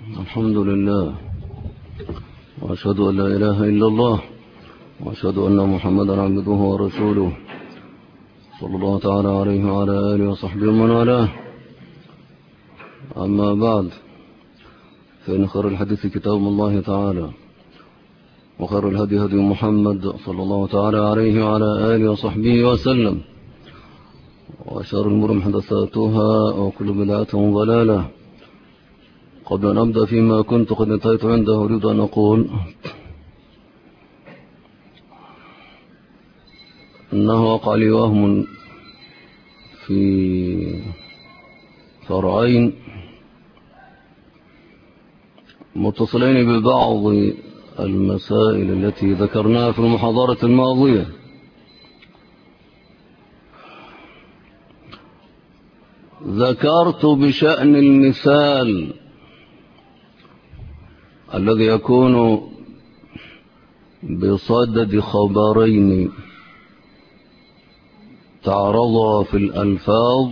الحمد لله، وأشهد أن لا إله إلا الله، وأشهد أن محمدا عبده ورسوله، صلى الله تعالى عليه وعلى آله وصحبه ومن والاه. أما بعد، فإن خير الحديث كتاب الله تعالى، وخير الهدي هدي محمد صلى الله تعالى عليه وعلى آله وصحبه وسلم، وشر الأمور محدثاتها، وكل بدعة ضلالة. قبل أن أبدأ فيما كنت قد انتهيت عنده، أريد أن أقول أنه وقع لي وهم في فرعين متصلين ببعض المسائل التي ذكرناها في المحاضرة الماضية. ذكرت بشأن المثال الذي يكون بصدد خبرين تعرضا في الألفاظ،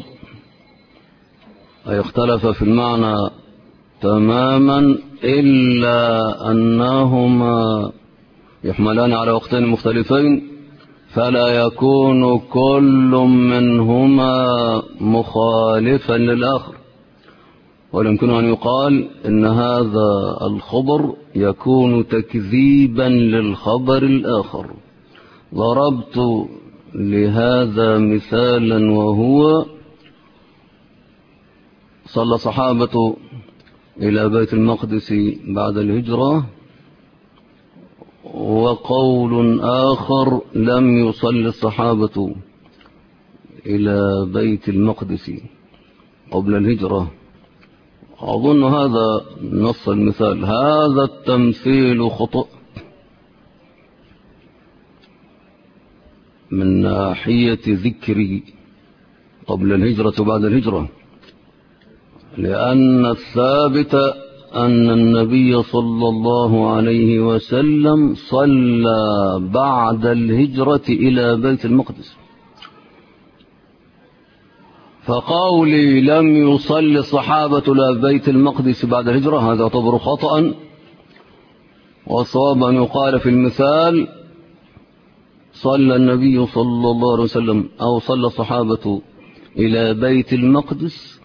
أي اختلف في المعنى تماما، إلا أنهما يحملان على وقتين مختلفين، فلا يكون كل منهما مخالفا للآخر. ويمكن أن يقال إن هذا الخبر يكون تكذيبا للخبر الآخر. ضربت لهذا مثالا، وهو صلى الصحابة إلى بيت المقدس بعد الهجرة، وقول آخر لم يصل الصحابة إلى بيت المقدس قبل الهجرة. أظن هذا نص المثال. هذا التمثيل خطأ من ناحية ذكر قبل الهجرة وبعد الهجرة، لأن الثابت أن النبي صلى الله عليه وسلم صلى بعد الهجرة إلى بيت المقدس. فقولي لم يصلي الصحابة إلى بيت المقدس بعد الهجرة هذا يعتبر خطأ، والصواب أن يقال في المثال صلى النبي صلى الله عليه وسلم أو صلى الصحابة إلى بيت المقدس.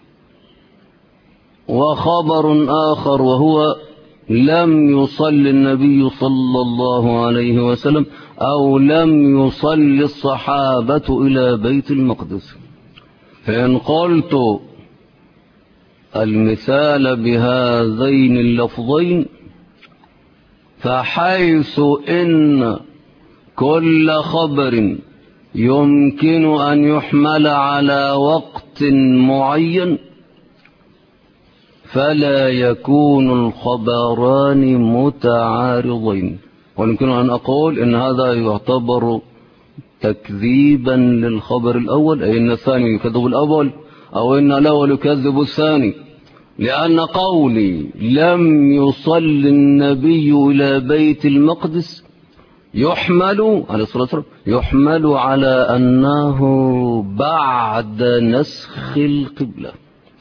وخبر آخر وهو لم يصلي النبي صلى الله عليه وسلم أو لم يصلي الصحابة إلى بيت المقدس. فإن قلت المثال بهذين اللفظين، فحيث إن كل خبر يمكن أن يحمل على وقت معين، فلا يكون الخبران متعارضين. ويمكن أن أقول إن هذا يعتبر تكذيبا للخبر الأول، أي أن الثاني يكذب الأول، أو أن الأول يكذب الثاني، لأن قولي لم يصل النبي إلى بيت المقدس يحمل على الصلاة والسلام يحمل على أنه بعد نسخ القبلة،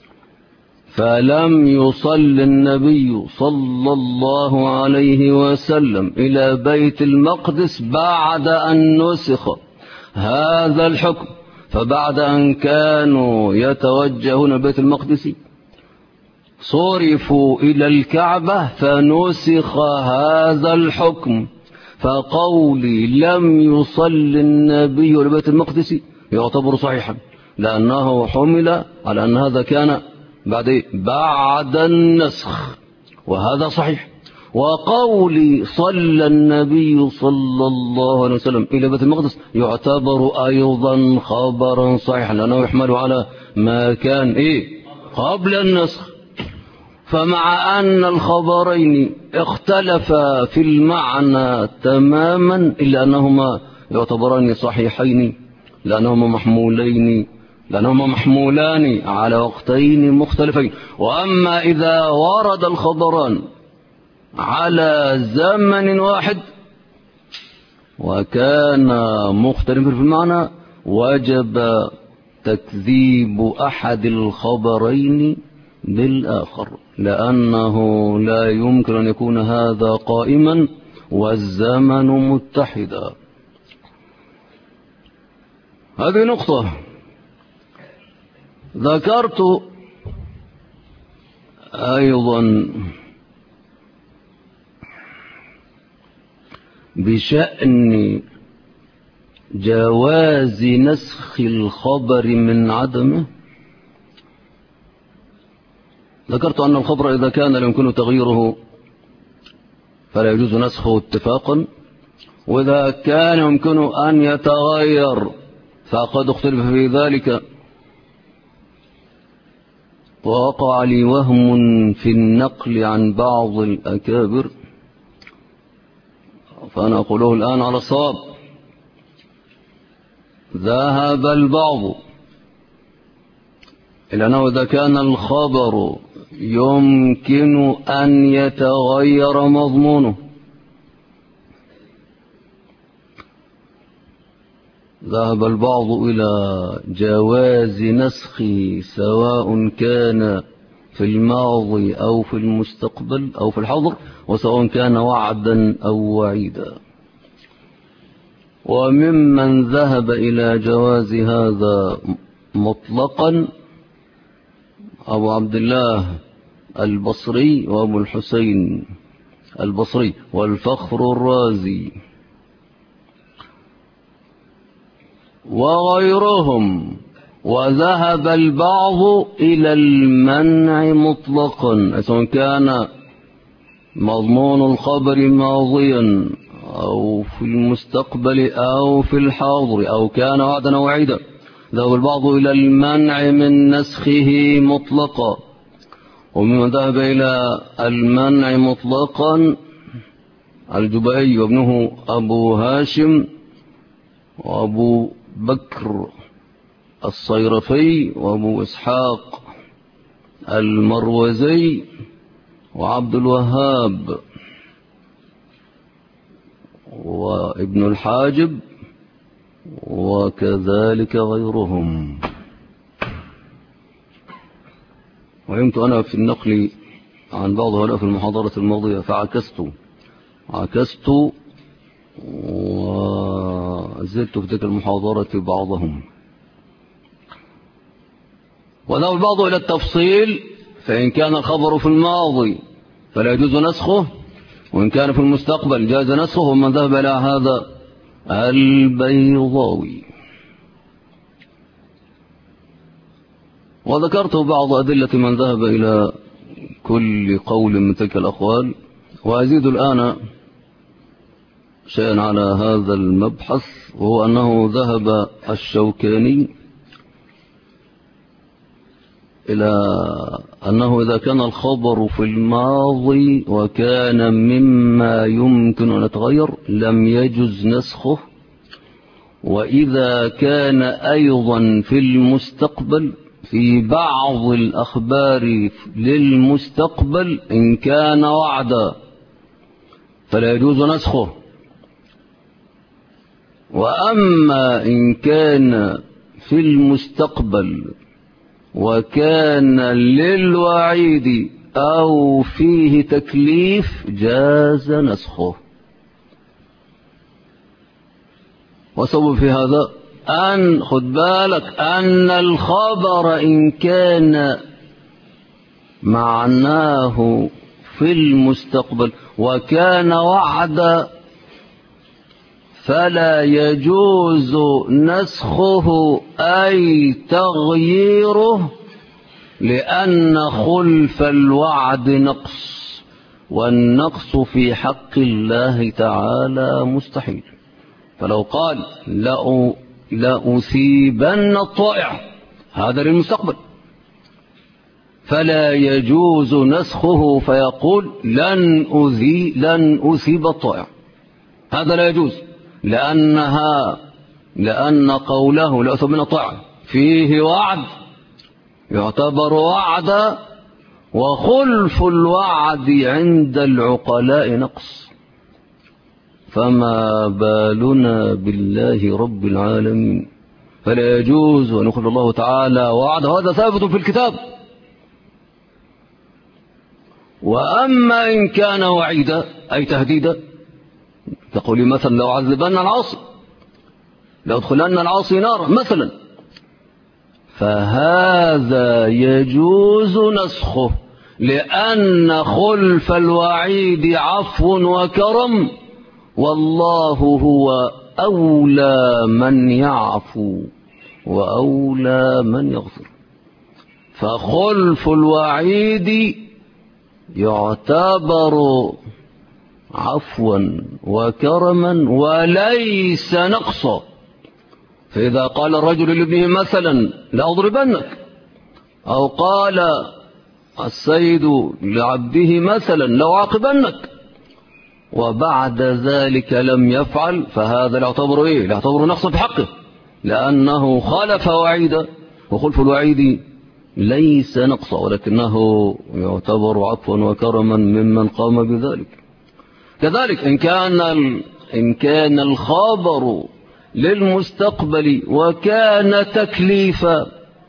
فلم يصل النبي صلى الله عليه وسلم إلى بيت المقدس بعد أن نسخ هذا الحكم. فبعد أن كانوا يتوجهون بيت المقدس صرفوا إلى الكعبة فنسخ هذا الحكم. فقولي لم يصل النبي إلى بيت المقدس يعتبر صحيحا، لأنه حمل على أن هذا كان بعد النسخ، وهذا صحيح. وقولي صلى النبي صلى الله عليه وسلم إلى بيت المقدس يعتبر أيضا خبرا صحيحا، لأنه يحمل على ما كان قبل النسخ. فمع أن الخبرين اختلفا في المعنى تماما، إلا أنهما يعتبران صحيحين، لأنهما محمولان على وقتين مختلفين. وأما إذا ورد الخبران على زمن واحد وكان مختلفا في المعنى، وجب تكذيب أحد الخبرين بالآخر، لأنه لا يمكن أن يكون هذا قائما والزمن متحدا. هذه نقطة. ذكرت أيضا بشأن جواز نسخ الخبر من عدمه. ذكرت أن الخبر إذا كان لا يمكن تغييره فلا يجوز نسخه اتفاقا، وإذا كان يمكن أن يتغير فقد اختلف في ذلك. ووقع لي وهم في النقل عن بعض الأكابر، فأنا أقوله الآن على الصواب. ذهب البعض إلى أنه إذا كان الخبر يمكن أن يتغير مضمونه، ذهب البعض إلى جواز نسخه سواء كان في الماضي أو في المستقبل أو في الحاضر، وسواء كان وعدا أو وعيدا. وممن ذهب إلى جواز هذا مطلقا أبو عبد الله البصري وأبو الحسين البصري والفخر الرازي وغيرهم. وذهب البعض إلى المنع مطلقا، سواء كان مضمون الخبر ماضيا أو في المستقبل أو في الحاضر أو كان وعدا أو وعيدا. ذهب البعض إلى المنع من نسخه مطلقا. وممن ذهب إلى المنع مطلقا الجبائي وابنه أبو هاشم وأبو بكر الصيرفي وأبو إسحاق المروزي وعبد الوهاب وابن الحاجب وكذلك غيرهم. وعلمت أنا في النقل عن بعض هؤلاء في المحاضرة الماضية فعكست وزدت في تلك المحاضرة بعضهم. وذهب البعض إلى التفصيل، فإن كان الخبر في الماضي فلا يجوز نسخه، وإن كان في المستقبل جاز نسخه. ومن ذهب إلى هذا البيضاوي. وذكرت بعض أدلة من ذهب إلى كل قول من تلك الأقوال، وأزيد الآن شيئا على هذا المبحث، وهو أنه ذهب الشوكاني إلى أنه إذا كان الخبر في الماضي وكان مما يمكن أن يتغير لم يجز نسخه، وإذا كان أيضا في المستقبل في بعض الأخبار للمستقبل إن كان وعدا فلا يجوز نسخه. وأما إن كان في المستقبل وكان للوعيد أو فيه تكليف جاز نسخه. وسبب في هذا أن خد بالك أن الخبر إن كان معناه في المستقبل وكان وعدا فلا يجوز نسخه أي تغييره، لأن خلف الوعد نقص، والنقص في حق الله تعالى مستحيل. فلو قال لأثيبن الطائع، هذا للمستقبل، فلا يجوز نسخه فيقول لن أثيب الطائع، هذا لا يجوز، لأن قوله لأثيبن الطائع فيه وعد يعتبر وعدا، وخلف الوعد عند العقلاء نقص، فما بالنا بالله رب العالمين. فلا يجوز أن يخلف الله تعالى وعده، هذا ثابت في الكتاب. وأما إن كان وعيدا أي تهديدا، تقولي مثلا لو عذبنا العاصي، لو ادخلنا العاصي نارا مثلا، فهذا يجوز نسخه، لأن خلف الوعيد عفو وكرم، والله هو أولى من يعفو وأولى من يغفر. فخلف الوعيد يعتبر عفوا وكرما وليس نقصا. فإذا قال الرجل لابنه مثلا لأضربنك، أو قال السيد لعبده مثلا لأعاقبنك، وبعد ذلك لم يفعل، فهذا يعتبر إيه؟ يعتبر نقصا في حقه، لأنه خالف وعيدا، وخلف الوعيد ليس نقصا ولكنه يعتبر عفوا وكرما ممن قام بذلك. كذلك إن كان الخبر للمستقبل وكان تكليفا،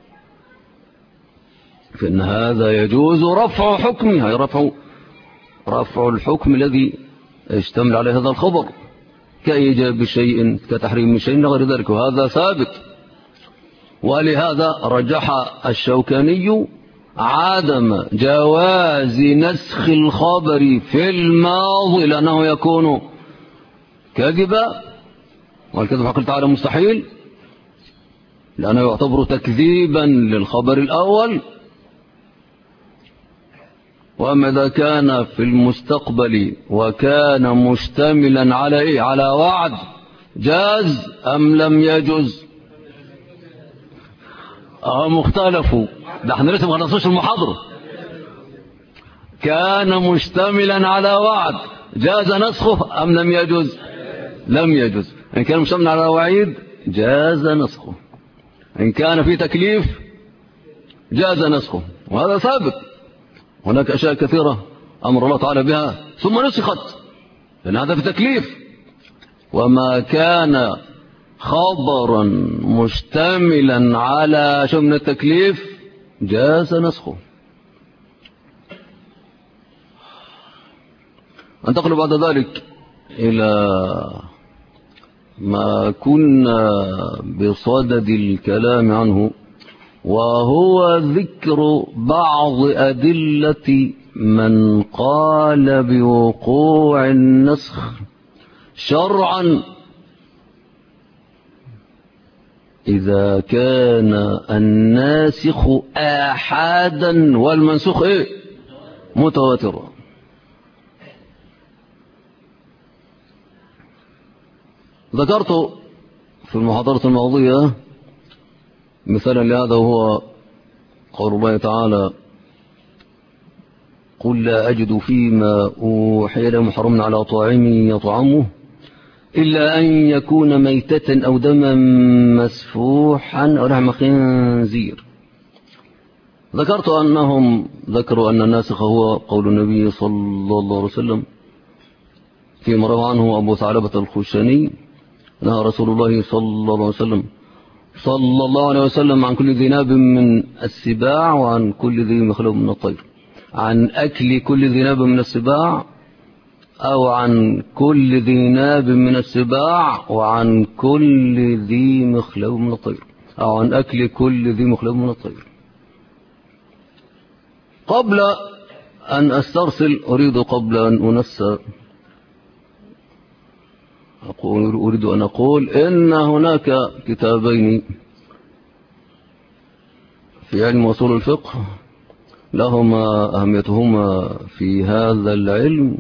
فإن هذا يجوز رفع حكمها، رفع الحكم الذي يشتمل على هذا الخبر، كإيجاب شيء كتحريم شيء غير ذلك، وهذا ثابت. ولهذا رجح الشوكاني عدم جواز نسخ الخبر في الماضي، لأنه يكون كذبا، والكذب حق تعالى مستحيل، لأنه يعتبر تكذيبا للخبر الأول. وأما إذا كان في المستقبل وكان مشتملا على إيه؟ على وعد، جاز أم لم يجز؟ مختلفوا، ده احنا لسه ما خلصناش المحاضرة. كان مشتملا على وعد، جاز نسخه أم لم يجز؟ لم يجز. إن كان مشتملا على وعيد جاز نسخه، إن كان في تكليف جاز نسخه، وهذا ثابت. هناك أشياء كثيرة أمر الله تعالى بها ثم نسخت، لأن هذا في تكليف. وما كان خبرا مشتملا على شيء من التكليف جاز نسخه. انتقل بعد ذلك إلى ما كنا بصدد الكلام عنه، وهو ذكر بعض أدلة من قال بوقوع النسخ شرعا إذا كان الناسخ آحادا والمنسوخ إيه؟ متواترا. ذكرت في المحاضرة الماضية مثالا لهذا، هو قول الله تعالى: قل لا أجد فيما أوحي لي محرم على طاعم يطعمه إلا أن يكون ميتة أو دما مسفوحا أو لحم خنزير. ذكرت أنهم ذكروا أن الناسخ هو قول النبي صلى الله عليه وسلم فيما روى عنه أبو ثعلبة الخشني: نهى رسول الله صلى الله عليه وسلم عن كل ذي ناب من السباع وعن كل ذي مخلوق من الطير، عن أكل كل ذي ناب من السباع، أو عن كل ذي ناب من السباع وعن كل ذي مخلوق من الطير، أو عن أكل كل ذي مخلوق من الطير. قبل أن أسترسل قبل أن أنسى أريد أن أقول إن هناك كتابين في علم أصول الفقه لهما أهميتهما في هذا العلم،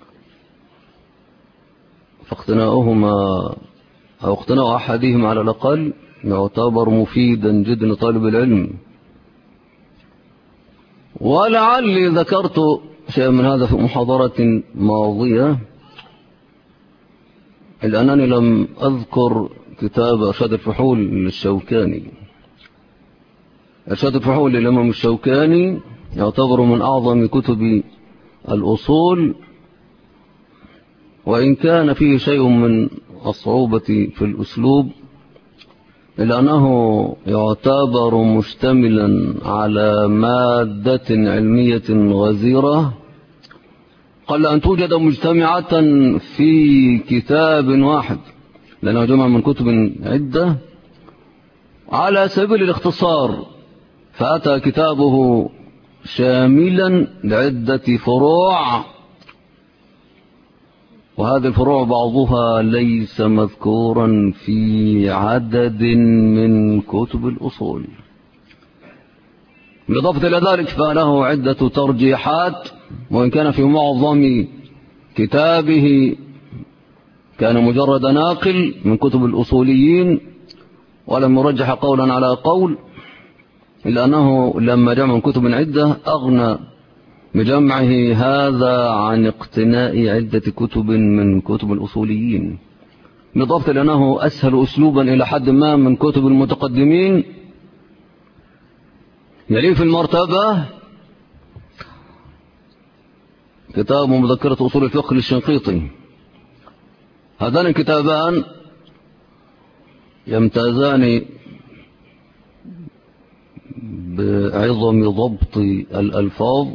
فاقتناؤهما أو اقتناء أحدهم على الأقل يعتبر مفيدا جدا لطالب العلم. ولعلي ذكرت شيئا من هذا في محاضرة ماضية، إلا أنني لم أذكر كتاب إرشاد الفحول للشوكاني. إرشاد الفحول للإمام الشوكاني يعتبر من أعظم كتب الأصول، وإن كان فيه شيء من الصعوبة في الأسلوب، إلا أنه يعتبر مشتملا على مادة علمية غزيرة قل أن توجد مجتمعة في كتاب واحد، لأنه جمع من كتب عدة على سبيل الاختصار، فأتى كتابه شاملا لعدة فروع، وهذه الفروع بعضها ليس مذكورا في عدد من كتب الأصول. بالإضافة إلى ذلك فله عدة ترجيحات، وإن كان في معظم كتابه كان مجرد ناقل من كتب الأصوليين ولم يرجح قولا على قول، إلا أنه لما جمع من كتب عدة أغنى بجمعه هذا عن اقتناء عدة كتب من كتب الأصوليين، بالإضافة إلى أنه أسهل أسلوبا إلى حد ما من كتب المتقدمين. يلي في المرتبة كتاب مذكرة أصول الفقه للشنقيطي. هذان الكتابان يمتازان بعظم ضبط الألفاظ،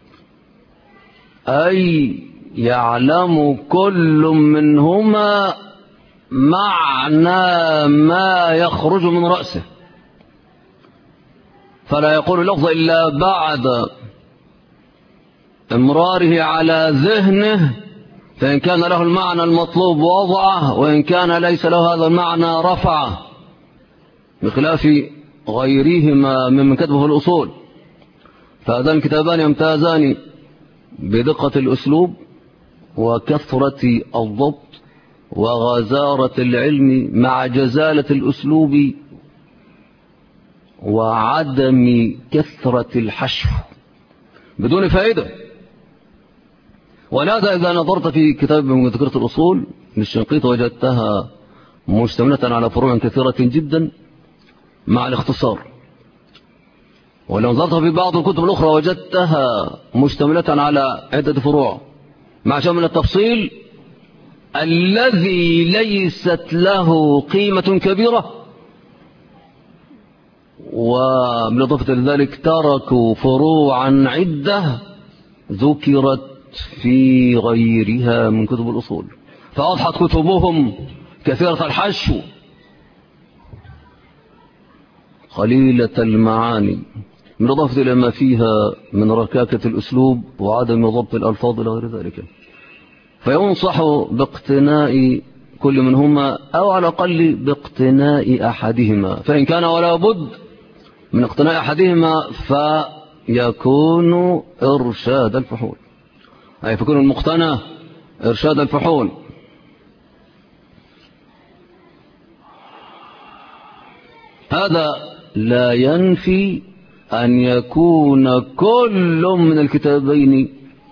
أي يعلم كل منهما معنى ما يخرج من رأسه، فلا يقول لفظ إلا بعد امراره على ذهنه، فإن كان له المعنى المطلوب وضعه، وإن كان ليس له هذا المعنى رفعه، بخلاف غيرهما ممن كتبه الأصول. فهذان الكتابان يمتازان بدقة الأسلوب وكثرة الضبط وغزارة العلم مع جزالة الأسلوب وعدم كثرة الحشو بدون فائدة. ولهذا إذا نظرت في كتاب مذكرة الأصول للشنقيط وجدتها مشتملة على فروع كثيرة جدا مع الاختصار، ولو نظرت في بعض الكتب الأخرى وجدتها مشتملة على عدة فروع مع شمل التفصيل الذي ليست له قيمة كبيرة، وبالإضافة لذلك تركوا فروعا عدة ذكرت في غيرها من كتب الأصول، فأضحت كتبهم كثيرة الحشو قليلة المعاني، بالإضافة إلى ما فيها من ركاكة الأسلوب وعدم ضبط الألفاظ إلى غير ذلك. فينصح باقتناء كل منهما، أو على الأقل باقتناء أحدهما، فإن كان ولا بد من اقتناء أحدهما فيكون إرشاد الفحول، أي فيكون المقتنى إرشاد الفحول. هذا لا ينفي أن يكون كل من الكتابين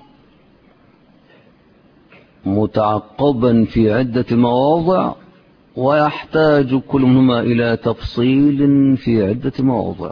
متعقبا في عدة مواضع، ويحتاج كل منهما إلى تفصيل في عدة مواضع.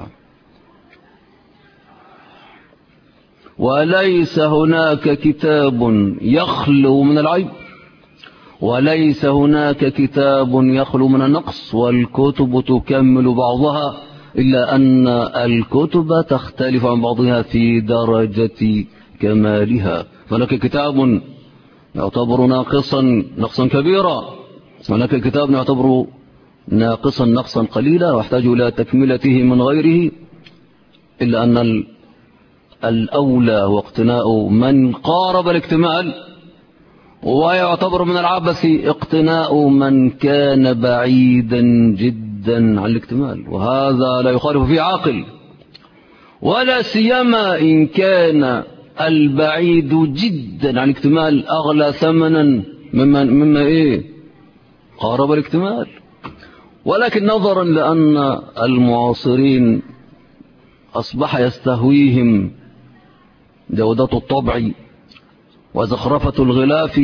وليس هناك كتاب يخلو من العيب، وليس هناك كتاب يخلو من النقص، والكتب تكمل بعضها، إلا أن الكتب تختلف عن بعضها في درجة كمالها. فهناك كتاب يعتبر نقصا كبيرا، هناك كتاب يعتبر ناقصا نقصا قليلا ويحتاج إلى تكملته من غيره، إلا أن الأولى هو اقتناء من قارب الاكتمال، ويعتبر من العبث اقتناء من كان بعيدا جدا عن الاكتمال، وهذا لا يخالف فيه عاقل، ولا سيما إن كان البعيد جدا عن الاكتمال أغلى ثمنا مما قارب الاكتمال. ولكن نظرا لأن المعاصرين أصبح يستهويهم جودة الطبع وزخرفة الغلاف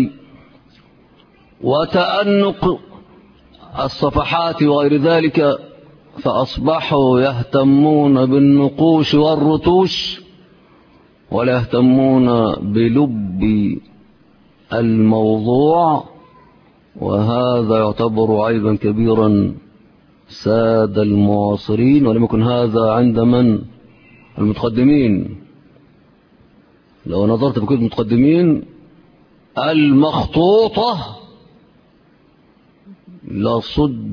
وتأنق الصفحات وغير ذلك، فأصبحوا يهتمون بالنقوش والرتوش ولا يهتمون بلب الموضوع، وهذا يعتبر عيبا كبيرا ساد المعاصرين، ولم يكن هذا عند من؟ المتقدمين. لو نظرت في كتب المتقدمين المخطوطة لصد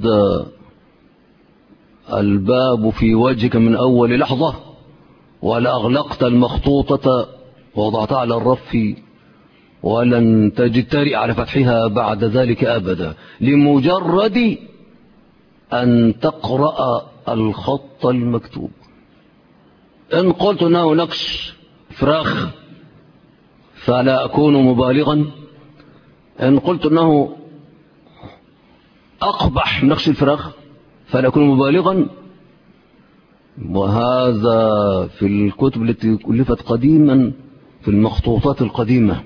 الباب في وجهك من أول لحظة، ولأغلقت المخطوطة ووضعتها على الرف، ولن تجترئ على فتحها بعد ذلك أبدا، لمجرد أن تقرأ الخط المكتوب. إن قلت أنه نقش فراخ فلا أكون مبالغا، إن قلت أنه أقبح من نقش الفراخ فلا أكون مبالغا. وهذا في الكتب التي ألفت قديما، في المخطوطات القديمة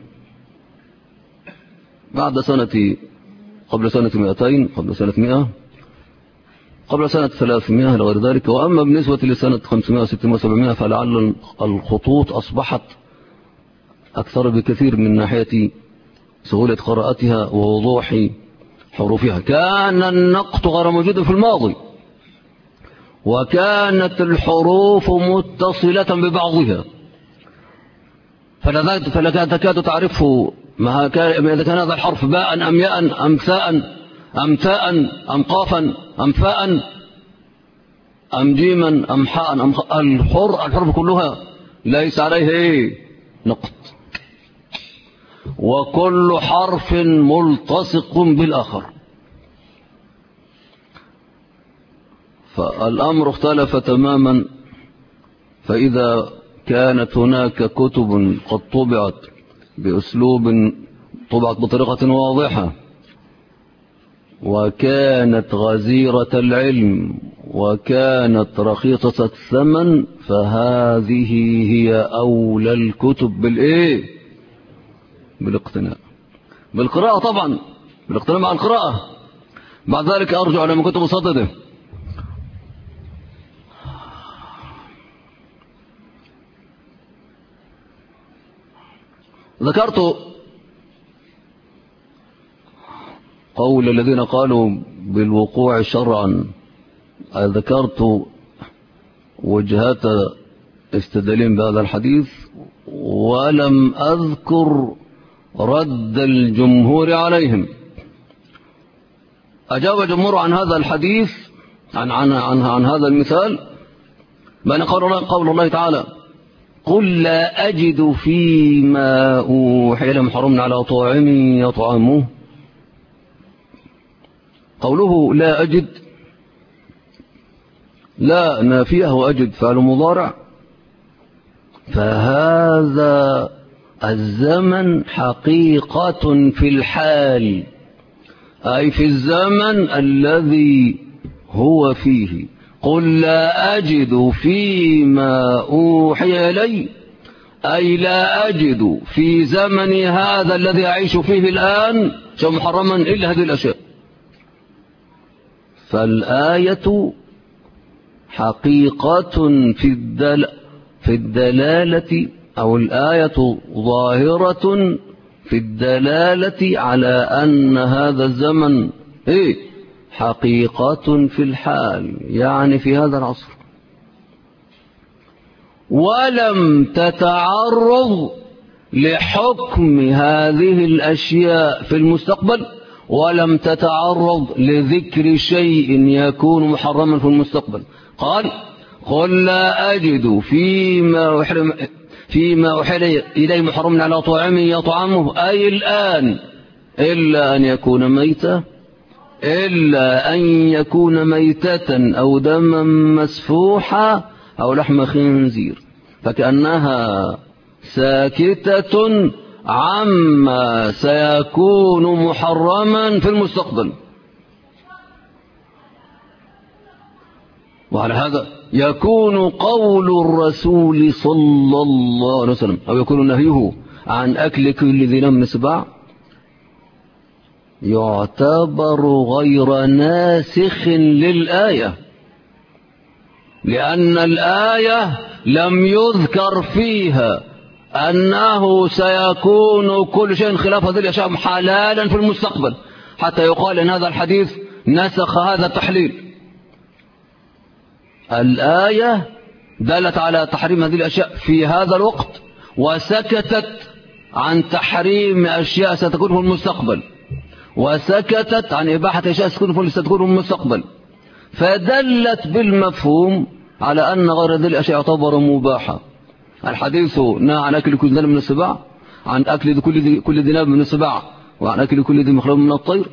بعد سنة، قبل سنة 200، قبل سنة 100، قبل سنة 300 إلى غير ذلك. وأما بالنسبة لسنة 500 600 700 فلعل الخطوط أصبحت أكثر بكثير من ناحية سهولة قراءتها ووضوح حروفها. كان النقط غير موجود في الماضي، وكانت الحروف متصلة ببعضها، فلا تكاد تعرفه إذا كان هذا الحرف باء أم ياء أم ثاء أم تاء أم قافا أم فاء أم جيما أم حاء أم الحروف كلها ليس عليه نقط، وكل حرف ملتصق بالآخر. فالأمر اختلف تماما. فإذا كانت هناك كتب قد طبعت بأسلوب، طبعت بطريقة واضحة، وكانت غزيرة العلم، وكانت رخيصة الثمن، فهذه هي أولى الكتب بالاقتناء، بالقراءة طبعا، بالاقتناء مع القراءة. بعد ذلك أرجع لما كنت مصدده. ذكرت قول الذين قالوا بالوقوع شرعا، ذكرت وجهات استدلالهم بهذا الحديث، ولم أذكر رد الجمهور عليهم. أجاب الجمهور عن هذا الحديث، عن هذا المثال، بأن قول الله تعالى: قل لا أجد فيما أوحي إلي محرم على طاعم يطعمه. قوله لا أجد، لا نافية وأجد فعل مضارع، فهذا الزمن حقيقة في الحال، أي في الزمن الذي هو فيه. قل لا أجد فيما أوحي إلي، أي لا أجد في زمني هذا الذي أعيش فيه الآن شيء محرما إلا هذه الأشياء. فالآية حقيقة في الدلالة، أو الآية ظاهرة في الدلالة على أن هذا الزمن حقيقة في الحال، يعني في هذا العصر، ولم تتعرض لحكم هذه الأشياء في المستقبل، ولم تتعرض لذكر شيء يكون محرما في المستقبل. قال: قل لا أجد فيما أوحي إلي محرم على طاعم يطعمه، أي الآن، إلا أن يكون ميتة، إلا أن يكون ميتة أو دما مسفوحا أو لحم خنزير، فكأنها ساكتة عما سيكون محرما في المستقبل. وعلى هذا يكون قول الرسول صلى الله عليه وسلم، أو يكون نهيه عن أكل كل ذي نم سباع، يعتبر غير ناسخ للآية، لأن الآية لم يذكر فيها أنه سيكون كل شيء خلاف هذه الأشياء حلالا في المستقبل، حتى يقال أن هذا الحديث نسخ هذا التحليل. الآية دلت على تحريم هذه الأشياء في هذا الوقت، وسكتت عن تحريم أشياء ستكون في المستقبل، وسكتت عن إباحة أشياء ستكون في المستقبل، فدلت بالمفهوم على أن غير ذلك الأشياء يعتبر مباحة. الحديث نهى عن أكل كل ذنب من السباع، عن أكل كل ذنب من السباع، وعن أكل كل ذي مخلوق من الطير،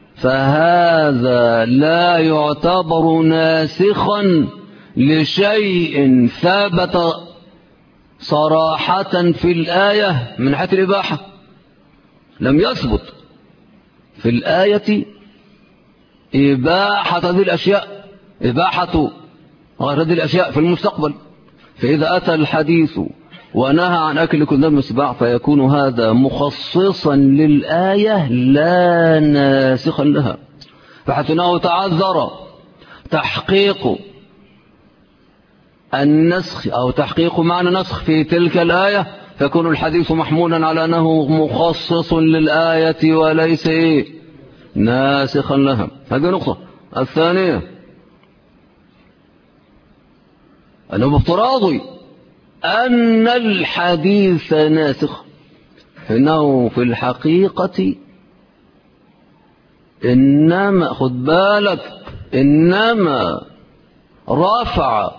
فهذا لا يعتبر ناسخا لشيء ثابت صراحة في الآية من حيث الإباحة. لم يثبت في الآية إباحة هذه الأشياء، إباحة غير هذه الأشياء في المستقبل. فإذا أتى الحديث ونهى عن أكل كل ذنب من السباع فيكون هذا مخصصا للآية لا ناسخا لها، فحيث أنه تعذر تحقيق النسخ أو تحقيق معنى نسخ في تلك الآية، فيكون الحديث محمولا على أنه مخصص للآية وليس ناسخا لها. هذه نقطة. الثانية أنه بافتراض أن الحديث ناسخ، فإنه في الحقيقة إنما خد بالك إنما رفع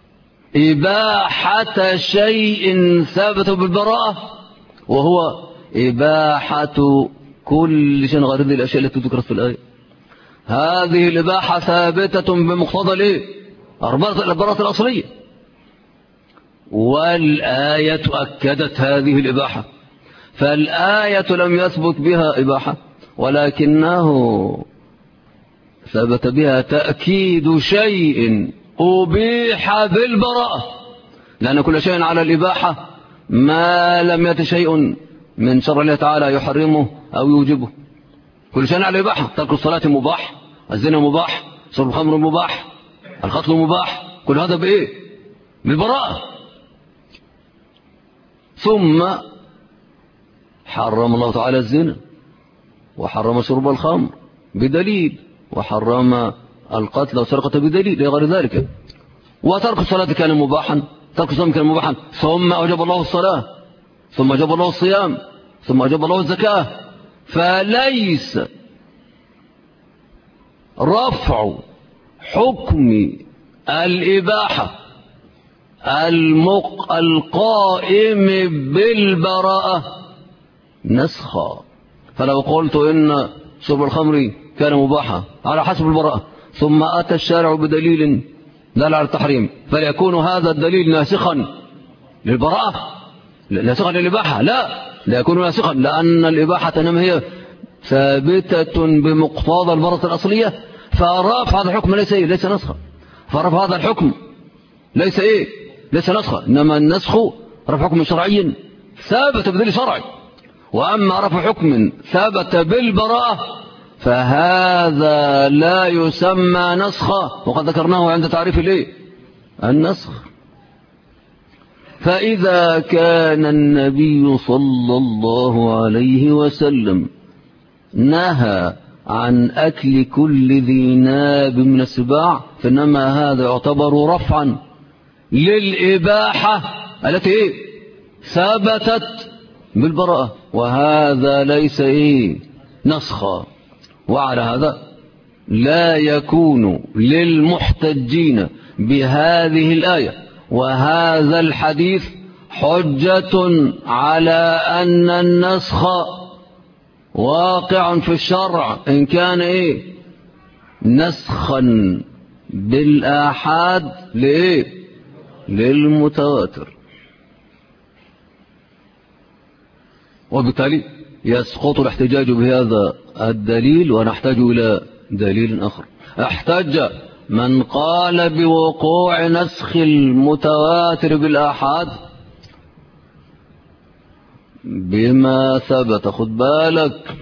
إباحة شيء ثابت بالبراءة، وهو إباحة كل شيء غير هذه الأشياء التي ذكرت في الآية. هذه الإباحة ثابتة بمقتضى البراءة الأصلية، والآية أكدت هذه الإباحة. فالآية لم يثبت بها إباحة، ولكنه ثبت بها تأكيد شيء أبيح بالبراءة، لأن كل شيء على الإباحة ما لم يأت شيء من شرع الله تعالى يحرمه أو يوجبه. كل شيء على الإباحة. ترك الصلاة مباح، الزنا مباح، شرب الخمر مباح، القتل مباح، كل هذا بإيه؟ بالبراءة. ثم حرم الله تعالى الزنا، وحرم شرب الخمر بدليل، وحرم القتل والسرقة بدليل إلى غير ذلك. وترك الصلاة كان مباحا، ترك الصيام كان مباحا، ثم أوجب الله الصلاة، ثم أوجب الله الصيام، ثم أوجب الله الزكاة. فليس رفع حكم الإباحة القائم بالبراءة نسخا. فلو قلت إن شرب الخمر كان مباحا على حسب البراءة، ثم أتى الشارع بدليل دل على التحريم، فليكون هذا الدليل ناسخا للبراءة، ناسخا للإباحة؟ لا يكون ناسخا، لأن الإباحة إنما هي ثابتة بمقتضى البراءة الأصلية، فرفع هذا الحكم ليس نسخا، فرفع هذا الحكم ليس نسخا، إنما النسخ رفع حكم شرعي ثابت بدليل شرعي. وأما رفع حكم ثابت بالبراءة فهذا لا يسمى نسخا، وقد ذكرناه عند تعريف النسخ. فإذا كان النبي صلى الله عليه وسلم نهى عن أكل كل ذي ناب من السباع، فإنما هذا يعتبر رفعا للإباحة التي ثبتت بالبراءة، وهذا ليس نسخا. وعلى هذا لا يكون للمحتجين بهذه الآية وهذا الحديث حجة على أن النسخ واقع في الشرع إن كان نسخا بالآحاد للمتواتر، وبالتالي يسقط الاحتجاج بهذا الدليل، ونحتاج إلى دليل آخر. احتج من قال بوقوع نسخ المتواتر بالآحاد بما ثبت، خد بالك،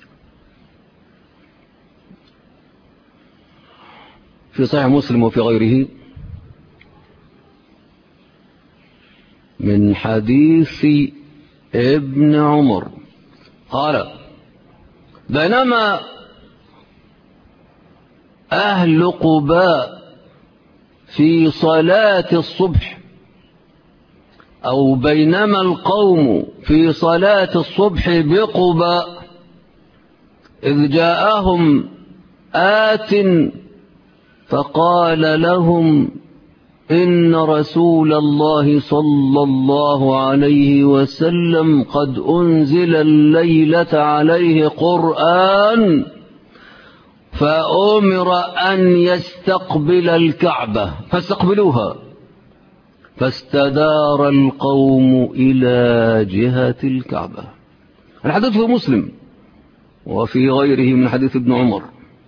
في صحيح مسلم وفي غيره من حديث ابن عمر قال: بينما أهل قباء في صلاة الصبح أو بينما القوم في صلاة الصبح بقباء إذ جاءهم آت فقال لهم إن رسول الله صلى الله عليه وسلم قد أنزل الليلة عليه قرآن فأمر أن يستقبل الكعبة فاستقبلوها فاستدار القوم إلى جهة الكعبة. الحديث في مسلم وفي غيره من حديث ابن عمر.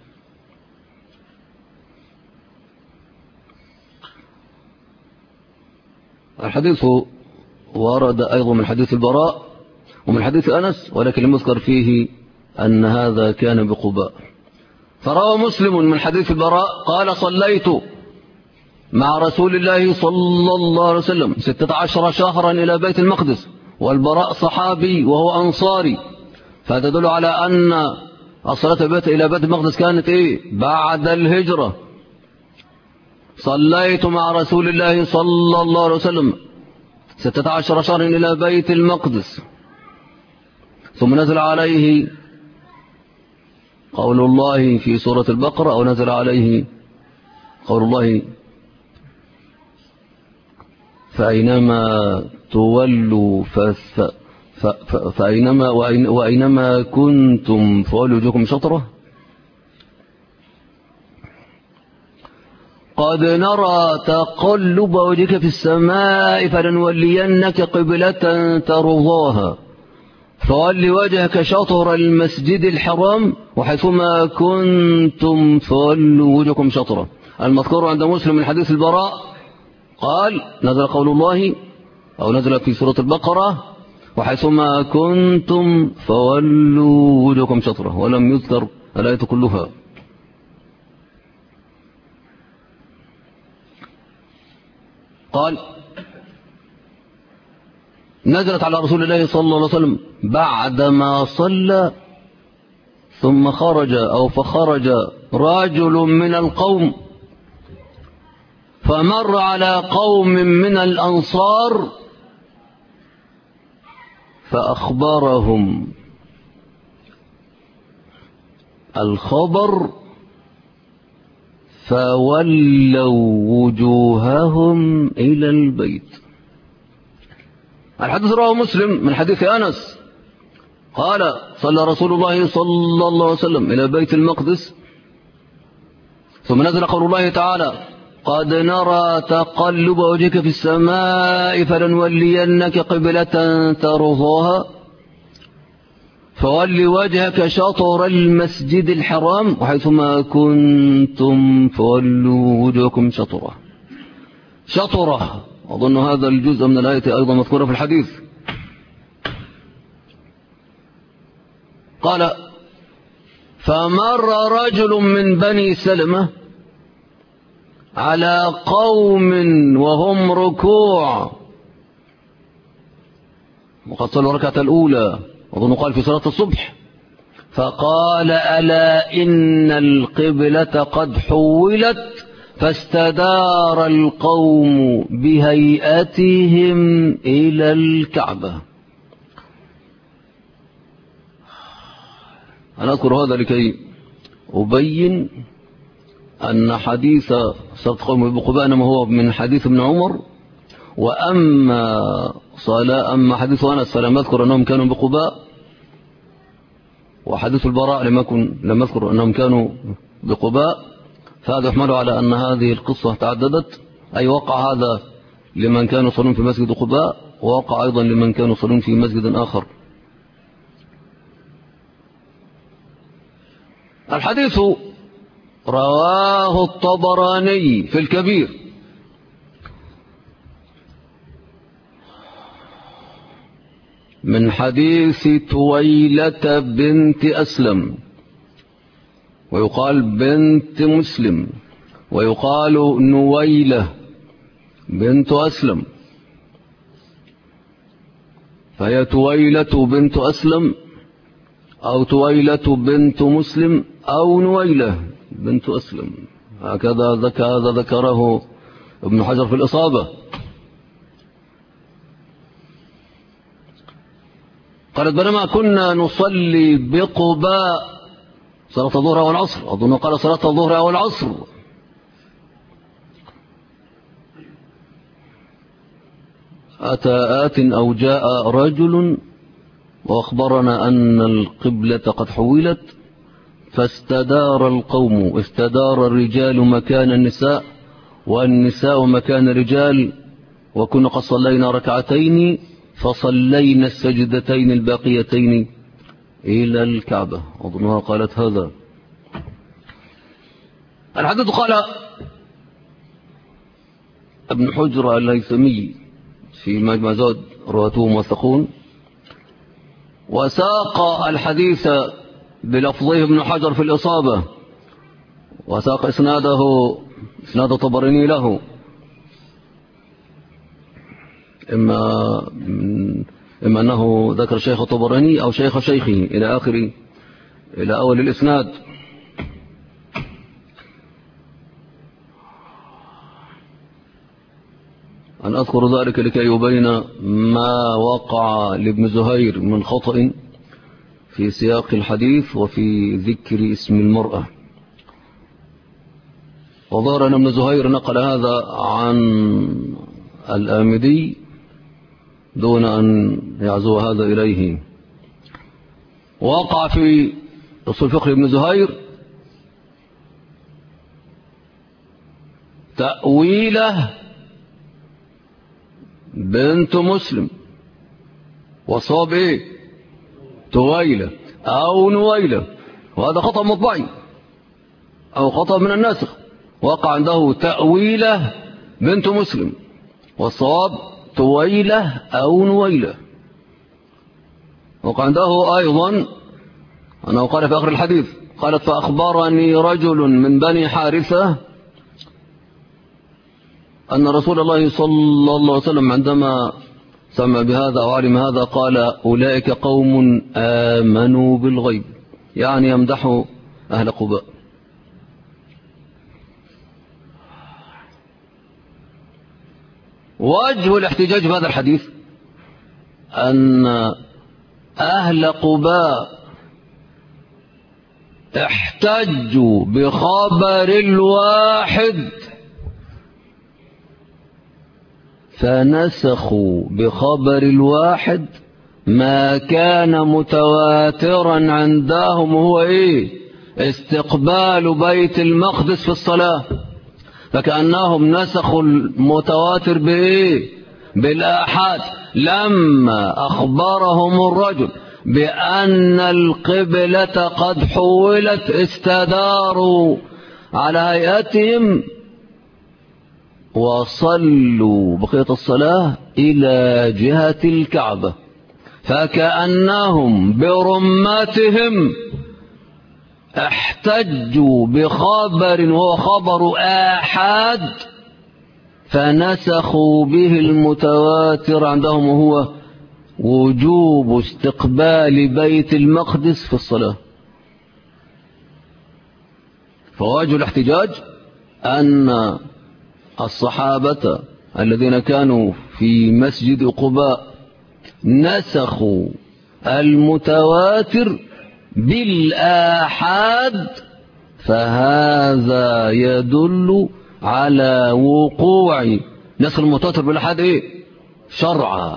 الحديث ورد أيضا من حديث البراء ومن حديث أنس، ولكن لم يذكر فيه أن هذا كان بقباء. فروى مسلم من حديث البراء قال صليت مع رسول الله صلى الله عليه وسلم 16 شهرا إلى بيت المقدس، والبراء صحابي وهو أنصاري، فتدل على أن الصلاة إلى بيت المقدس كانت بعد الهجرة. صليت مع رسول الله صلى الله عليه وسلم 16 شهرا إلى بيت المقدس، ثم نزل عليه قول الله في سورة البقرة، أو نزل عليه قول الله فأينما تولوا وأينما كنتم فولوا وجوهكم شطرة قد نرى تقلب وجهك في السماء فلنولينك قبلة ترضاها فول وجهك شطر المسجد الحرام وحيثما كنتم فولوا وجهكم شطرة. المذكور عند مسلم من حديث البراء قال نزل قول الله أو نزل في سورة البقرة وحيثما كنتم فولوا وجهكم شطرة، ولم يذكر الآية كلها. قال نزلت على رسول الله صلى الله عليه وسلم بعدما صلى ثم فخرج رجل من القوم فمر على قوم من الأنصار فأخبرهم الخبر فولوا وجوههم إلى البيت. الحديث رواه مسلم من حديث أنس قال صلى رسول الله صلى الله عليه وسلم إلى بيت المقدس ثم نزل قول الله تعالى قد نرى تقلب وجهك في السماء فلنولينك قبلة ترضاها فول وجهك شطر المسجد الحرام وحيثما كنتم فولوا وجوهكم شطرة. أظن هذا الجزء من الآية أيضا مذكورة في الحديث. قال فمر رجل من بني سلمة على قوم وهم ركوع وقد صلوا الركعة الأولى، أظن قال في صلاة الصبح، فقال ألا إن القبلة قد حولت فاستدار القوم بهيئتهم إلى الكعبة. أنا أذكر هذا لكي أبين أن حديث صلاة قوم بقباء إنما هو من حديث ابن عمر، أما حديث أنس فلم أذكر أنهم كانوا بقباء، وحديث البراء لم أذكر أنهم كانوا بقباء، فهذا يحمل على أن هذه القصة تعددت، أي وقع هذا لمن كانوا يصلون في مسجد قباء ووقع أيضا لمن كانوا يصلون في مسجد آخر. الحديث رواه الطبراني في الكبير من حديث تويلة بنت أسلم، ويقال بنت مسلم، ويقال نويلة بنت أسلم، فهي تويلة بنت أسلم أو تويلة بنت مسلم أو نويلة بنت أسلم، هذا ذكره ابن حجر في الإصابة. قالت بينما كنا نصلي بقباء صلاة الظهر أو العصر، أظن قال صلاة الظهر أو العصر، أتى آت أو جاء رجل وأخبرنا أن القبلة قد حولت، فاستدار القوم، استدار الرجال مكان النساء والنساء مكان الرجال، وكنا قد صلينا ركعتين فصلينا السجدتين الباقيتين إلى الكعبة. أظنها قالت هذا. الحديث قال ابن حجر الهيثمي في مجمع زاد رواته موثقون، وساق الحديث بلفظه ابن حجر في الإصابة، وساق إسناد طبراني له، إما أنه ذكر شيخ طبراني أو شيخ شيخه إلى أول الإسناد. أن أذكر ذلك لكي يبين ما وقع لابن زهير من خطأ في سياق الحديث وفي ذكر اسم المرأة. وظهر أن ابن زهير نقل هذا عن الآمدي دون أن يعزو هذا إليه. وقع في أصول فقه ابن زهير تأويله بنت مسلم، وصاب ايه؟ تويلة أو نويلة، وهذا خطأ مطبعي أو خطأ من الناسخ. وقع عنده تأويله بنت مسلم، والصواب تويلة أو نويلة. وقع عنده أيضا أنه قال في آخر الحديث، قالت فأخبرني رجل من بني حارثة أن رسول الله صلى الله عليه وسلم عندما سمع بهذا وعلم هذا قال أولئك قوم آمنوا بالغيب، يعني يمدحوا أهل قباء. وجه الاحتجاج بهذا الحديث أن أهل قباء احتجوا بخبر الواحد فنسخوا بخبر الواحد ما كان متواترا عندهم، هو ايه؟ استقبال بيت المقدس في الصلاة. فكأنهم نسخوا المتواتر بايه؟ بالآحاد. لما أخبرهم الرجل بأن القبلة قد حولت استداروا على هيئتهم وصلوا بقية الصلاة إلى جهة الكعبة، فكأنهم برمتهم احتجوا بخبر وهو خبر آحاد فنسخوا به المتواتر عندهم، وهو وجوب استقبال بيت المقدس في الصلاة. فوجه الاحتجاج أن الصحابة الذين كانوا في مسجد قباء نسخوا المتواتر بالآحاد، فهذا يدل على وقوع نسخ المتواتر بالآحاد ايه؟ شرعا.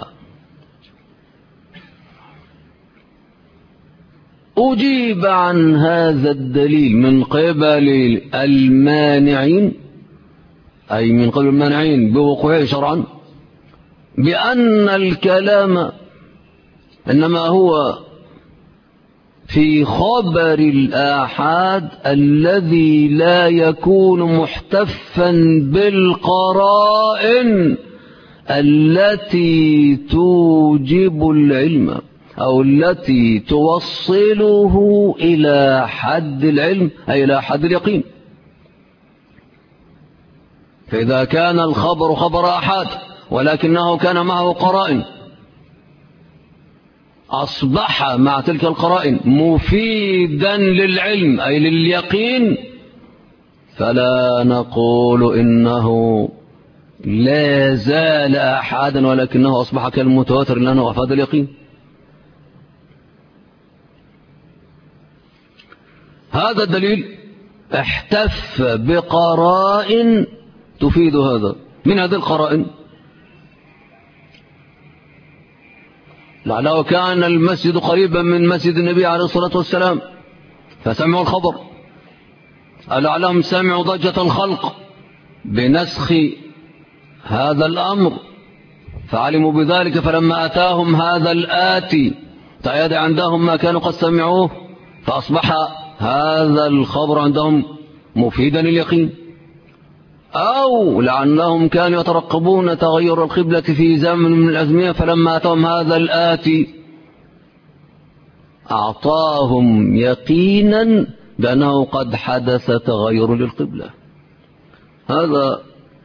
أجيب عن هذا الدليل من قبل المانعين، أي من قبل المانعين بوقوعه شرعا، بأن الكلام إنما هو في خبر الآحاد الذي لا يكون محتفا بالقرائن التي توجب العلم أو التي توصله إلى حد العلم، أي إلى حد اليقين. فإذا كان الخبر خبر آحاد ولكنه كان معه قرائن أصبح مع تلك القرائن مفيدا للعلم أي لليقين، فلا نقول إنه لا زال آحادا ولكنه أصبح كالمتواتر لأنه أفاد اليقين. هذا الدليل احتف بقرائن تفيد هذا. من هذه القرائن لعله كان المسجد قريبا من مسجد النبي عليه الصلاة والسلام فسمعوا الخبر، لعلهم سمعوا ضجة الخلق بنسخ هذا الأمر فعلموا بذلك، فلما أتاهم هذا الآتي تأيد عندهم ما كانوا قد سمعوه، فأصبح هذا الخبر عندهم مفيدا لليقين. أو لعلهم كانوا يترقبون تغير القبلة في زمن من الأزمنة، فلما أتاهم هذا الآتي أعطاهم يقينا بأنه قد حدث تغير للقبلة. هذا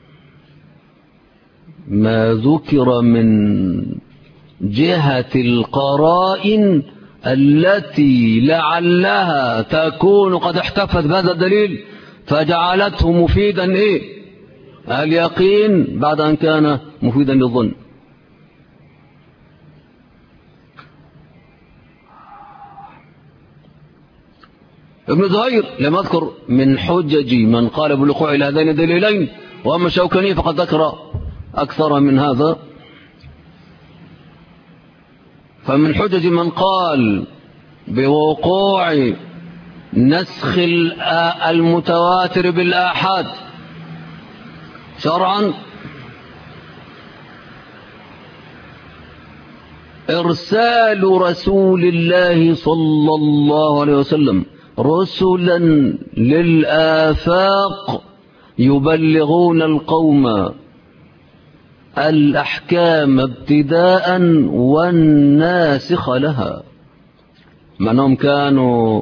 ما ذكر من جهة القرائن التي لعلها تكون قد احتفت بهذا الدليل فجعلته مفيدا اليقين بعد أن كان مفيدا للظن. ابن زهير لم يذكر من حجج من قال بالوقوع إلى هذين الدليلين، وأما الشوكاني فقد ذكر أكثر من هذا. فمن حجج من قال بوقوع نسخ المتواتر بالآحاد شرعا إرسال رسول الله صلى الله عليه وسلم رسلا للآفاق يبلغون القوم الأحكام ابتداء والناسخ لها، معناهم كانوا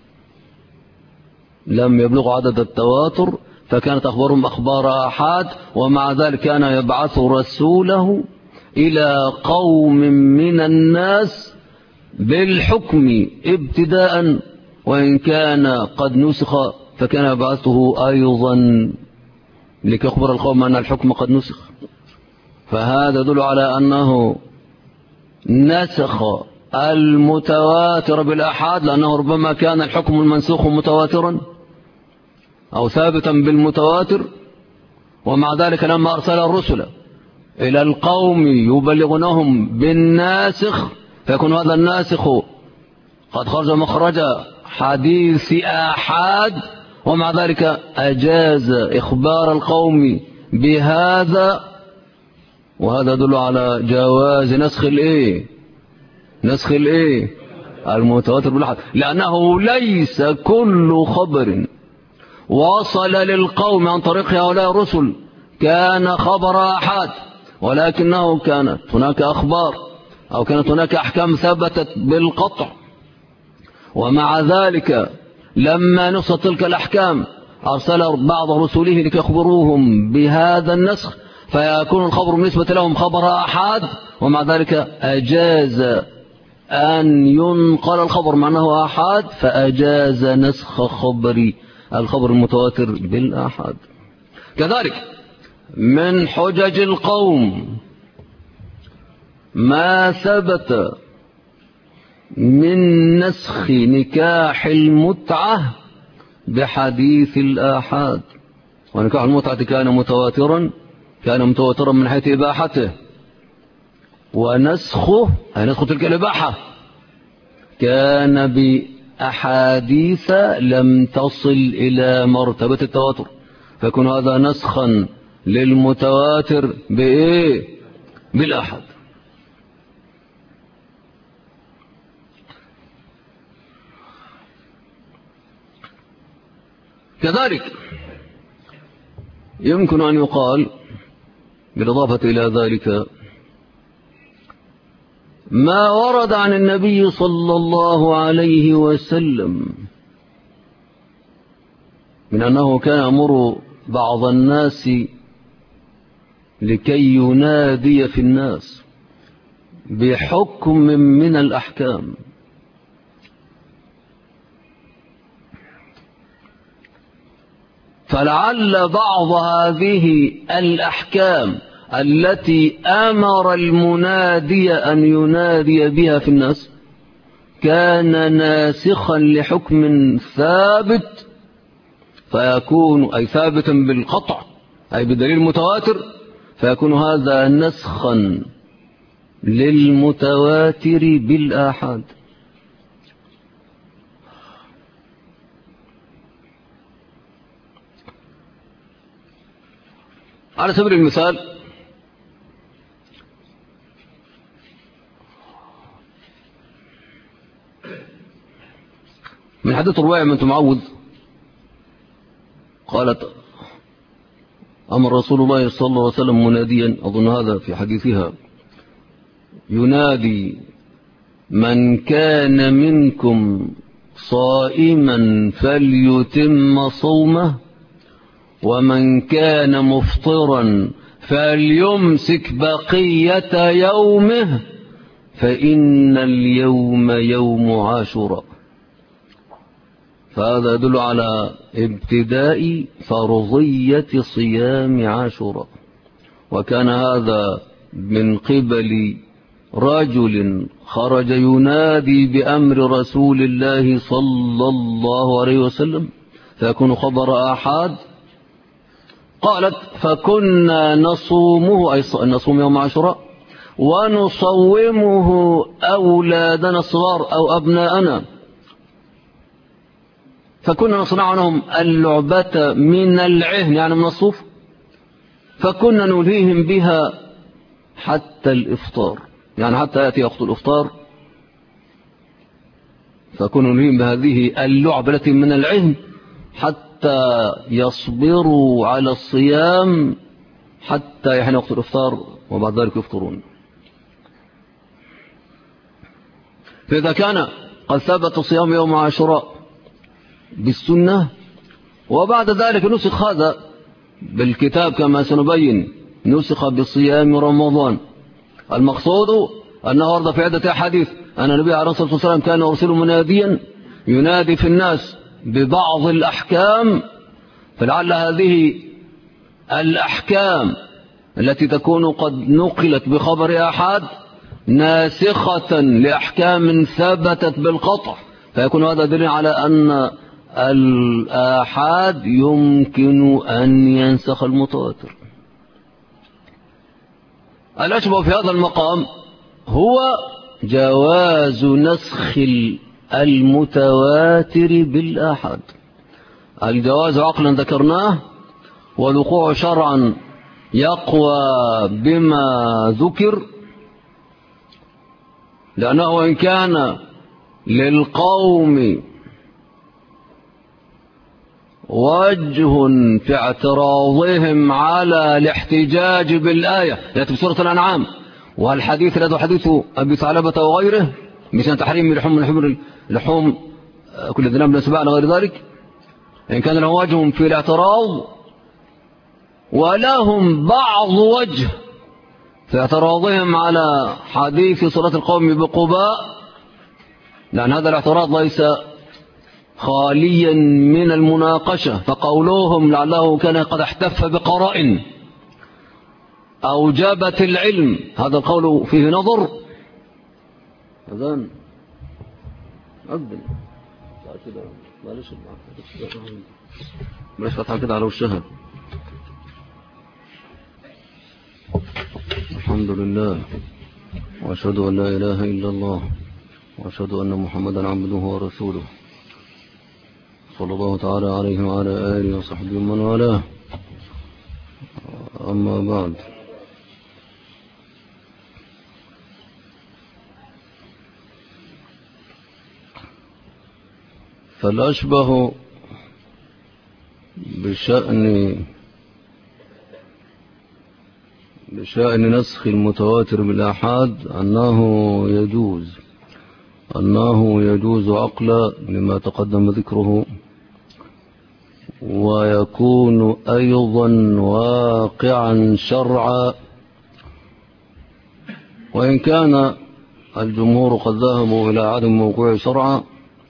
لم يبلغوا عدد التواتر فكانت أخبارهم أخبار آحاد، ومع ذلك كان يبعث رسوله إلى قوم من الناس بالحكم ابتداء، وإن كان قد نسخ فكان يبعثه أيضا لكي يخبر القوم أن الحكم قد نسخ. فهذا يدل على أنه نسخ المتواتر بالآحاد، لأنه ربما كان الحكم المنسوخ متواترا أو ثابتا بالمتواتر، ومع ذلك لما أرسل الرسل إلى القوم يبلغونهم بالناسخ فيكون هذا الناسخ قد خرج مخرج حديث آحاد، ومع ذلك أجاز إخبار القوم بهذا. وهذا يدل على جواز نسخ المتواتر بالآحاد، لأنه ليس كل خبر وصل للقوم عن طريق هؤلاء الرسل كان خبر آحاد، ولكنه كانت هناك أخبار أو كانت هناك أحكام ثبتت بالقطع، ومع ذلك لما نصت تلك الأحكام أرسل بعض رسله لكي يخبروهم بهذا النسخ، فيكون الخبر بالنسبة لهم خبر آحاد، ومع ذلك أجاز أن ينقل الخبر مع أنه آحاد، فأجاز نسخ الخبر المتواتر بالآحاد. كذلك من حجج القوم ما ثبت من نسخ نكاح المتعة بحديث الآحاد. ونكاح المتعة كان متواترا من حيث إباحته، ونسخه أي نسخ تلك الإباحة كان بأحاديث لم تصل إلى مرتبة التواتر، فيكون هذا نسخا للمتواتر بالآحاد. كذلك يمكن أن يقال بالإضافة إلى ذلك ما ورد عن النبي صلى الله عليه وسلم من أنه كان يأمر بعض الناس لكي ينادي في الناس بحكم من الأحكام، فلعل بعض هذه الأحكام التي أمر المنادي أن ينادي بها في الناس كان ناسخا لحكم ثابت فيكون أي ثابتا بالقطع أي بدليل متواتر فيكون هذا نسخا للمتواتر بالآحاد. على سبيل المثال من حديث رواية بنت معوذ قالت أمر رسول الله صلى الله عليه وسلم مناديا أظن هذا في حديثها ينادي من كان منكم صائما فليتم صومه ومن كان مفطرا فليمسك بقية يومه فإن اليوم يوم عاشوراء. فهذا يدل على ابتداء فرضية صيام عاشوراء وكان هذا من قبل رجل خرج ينادي بأمر رسول الله صلى الله عليه وسلم فيكون خبر آحاد. قالت فكنا نصومه أي نصوم يوم عاشوراء ونصومه أولادنا الصغار أو أبناءنا فكنا نصنع لهم اللعبة من العهن يعني من الصوف فكنا نلهيهم بها حتى الإفطار يعني حتى يأتي وقت الإفطار فكنا نلهيهم بهذه اللعبة التي من العهن حتى يصبروا على الصيام حتى يحين وقت الإفطار وبعد ذلك يفطرون. فإذا كان قد ثبت صيام يوم عاشوراء بالسنة وبعد ذلك نسخ هذا بالكتاب كما سنبين نسخ بصيام رمضان المقصود أنه ورد في عدة أحاديث أن النبي عليه الصلاة والسلام كان يرسل مناديا ينادي في الناس ببعض الأحكام فلعل هذه الأحكام التي تكون قد نقلت بخبر آحاد ناسخة لأحكام ثبتت بالقطع فيكون هذا دليل على أن الآحاد يمكن أن ينسخ المتواتر. الأشبه في هذا المقام هو جواز نسخ المتواتر بالآحاد. الجواز عقلا ذكرناه والوقوع شرعا يقوى بما ذكر لأنه إن كان للقوم وجه في اعتراضهم على الاحتجاج بالآية التي في سورة الأنعام والحديث الذي حديث أبي ثعلبة وغيره مثل تحريم لحوم كل ذنب من السباع غير ذلك إن كان لهم وجه في الاعتراض ولهم بعض وجه في اعتراضهم على حديث صلاة القوم بقباء لأن هذا الاعتراض ليس خاليا من المناقشة فقولهم لعله كان قد احتف بقرائن أوجبت العلم هذا القول فيه نظر. أذان أقبل معلش فتحة كده على وشها. الحمد لله وأشهد أن لا إله إلا الله وأشهد أن محمدا عبده ورسوله صلى الله تعالى عليه وعلى آله وصحبه ومن والاه. أما بعد فالأشبه بشأن نسخ المتواتر بالآحاد أنه يجوز عقلا لما تقدم ذكره ويكون أيضا واقعا شرعا وإن كان الجمهور قد ذهبوا إلى عدم وقوع شرعا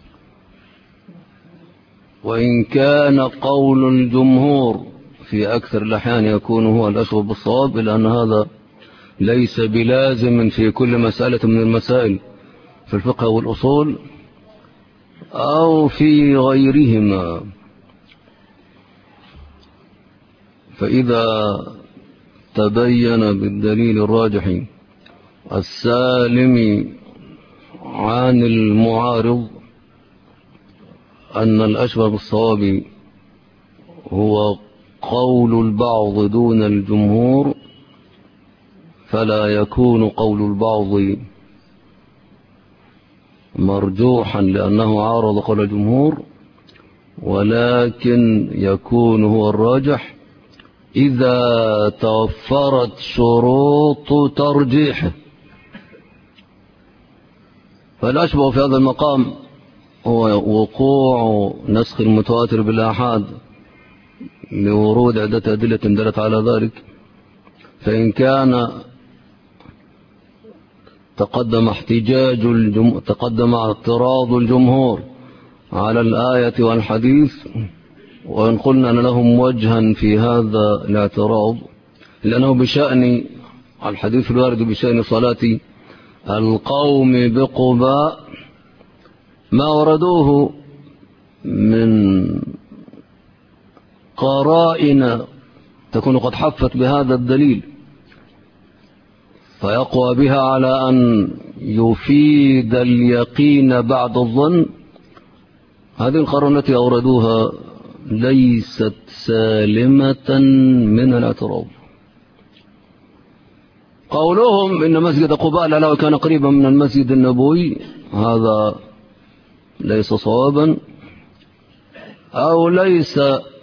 وإن كان قول الجمهور في أكثر الأحيان يكون هو الأشبه بالصواب إلا أن هذا ليس بلازم في كل مسألة من المسائل في الفقه والأصول أو في غيرهما. فإذا تبين بالدليل الراجح السالم عن المعارض أن الأشبه بالصواب هو قول البعض دون الجمهور، فلا يكون قول البعض مرجوحا لأنه عارض قول الجمهور، ولكن يكون هو الراجح إذا توفرت شروط ترجيحه. فالأشبه في هذا المقام هو وقوع نسخ المتواتر بالآحاد لورود عدة أدلة دلت على ذلك. فإن كان تقدم اعتراض الجمهور على الآية والحديث، وإن قلنا أن لهم وجها في هذا الاعتراض لأنه بشأن الحديث الوارد بشأن صلاة القوم بقباء ما وردوه من قرائن تكون قد حفت بهذا الدليل، فيقوى بها على أن يفيد اليقين بعد الظن. هذه القرائن التي أوردوها ليست سالمة من الاعتراض. قولهم إن مسجد قباء لو كان قريبا من المسجد النبوي هذا ليس صوابا، أو ليس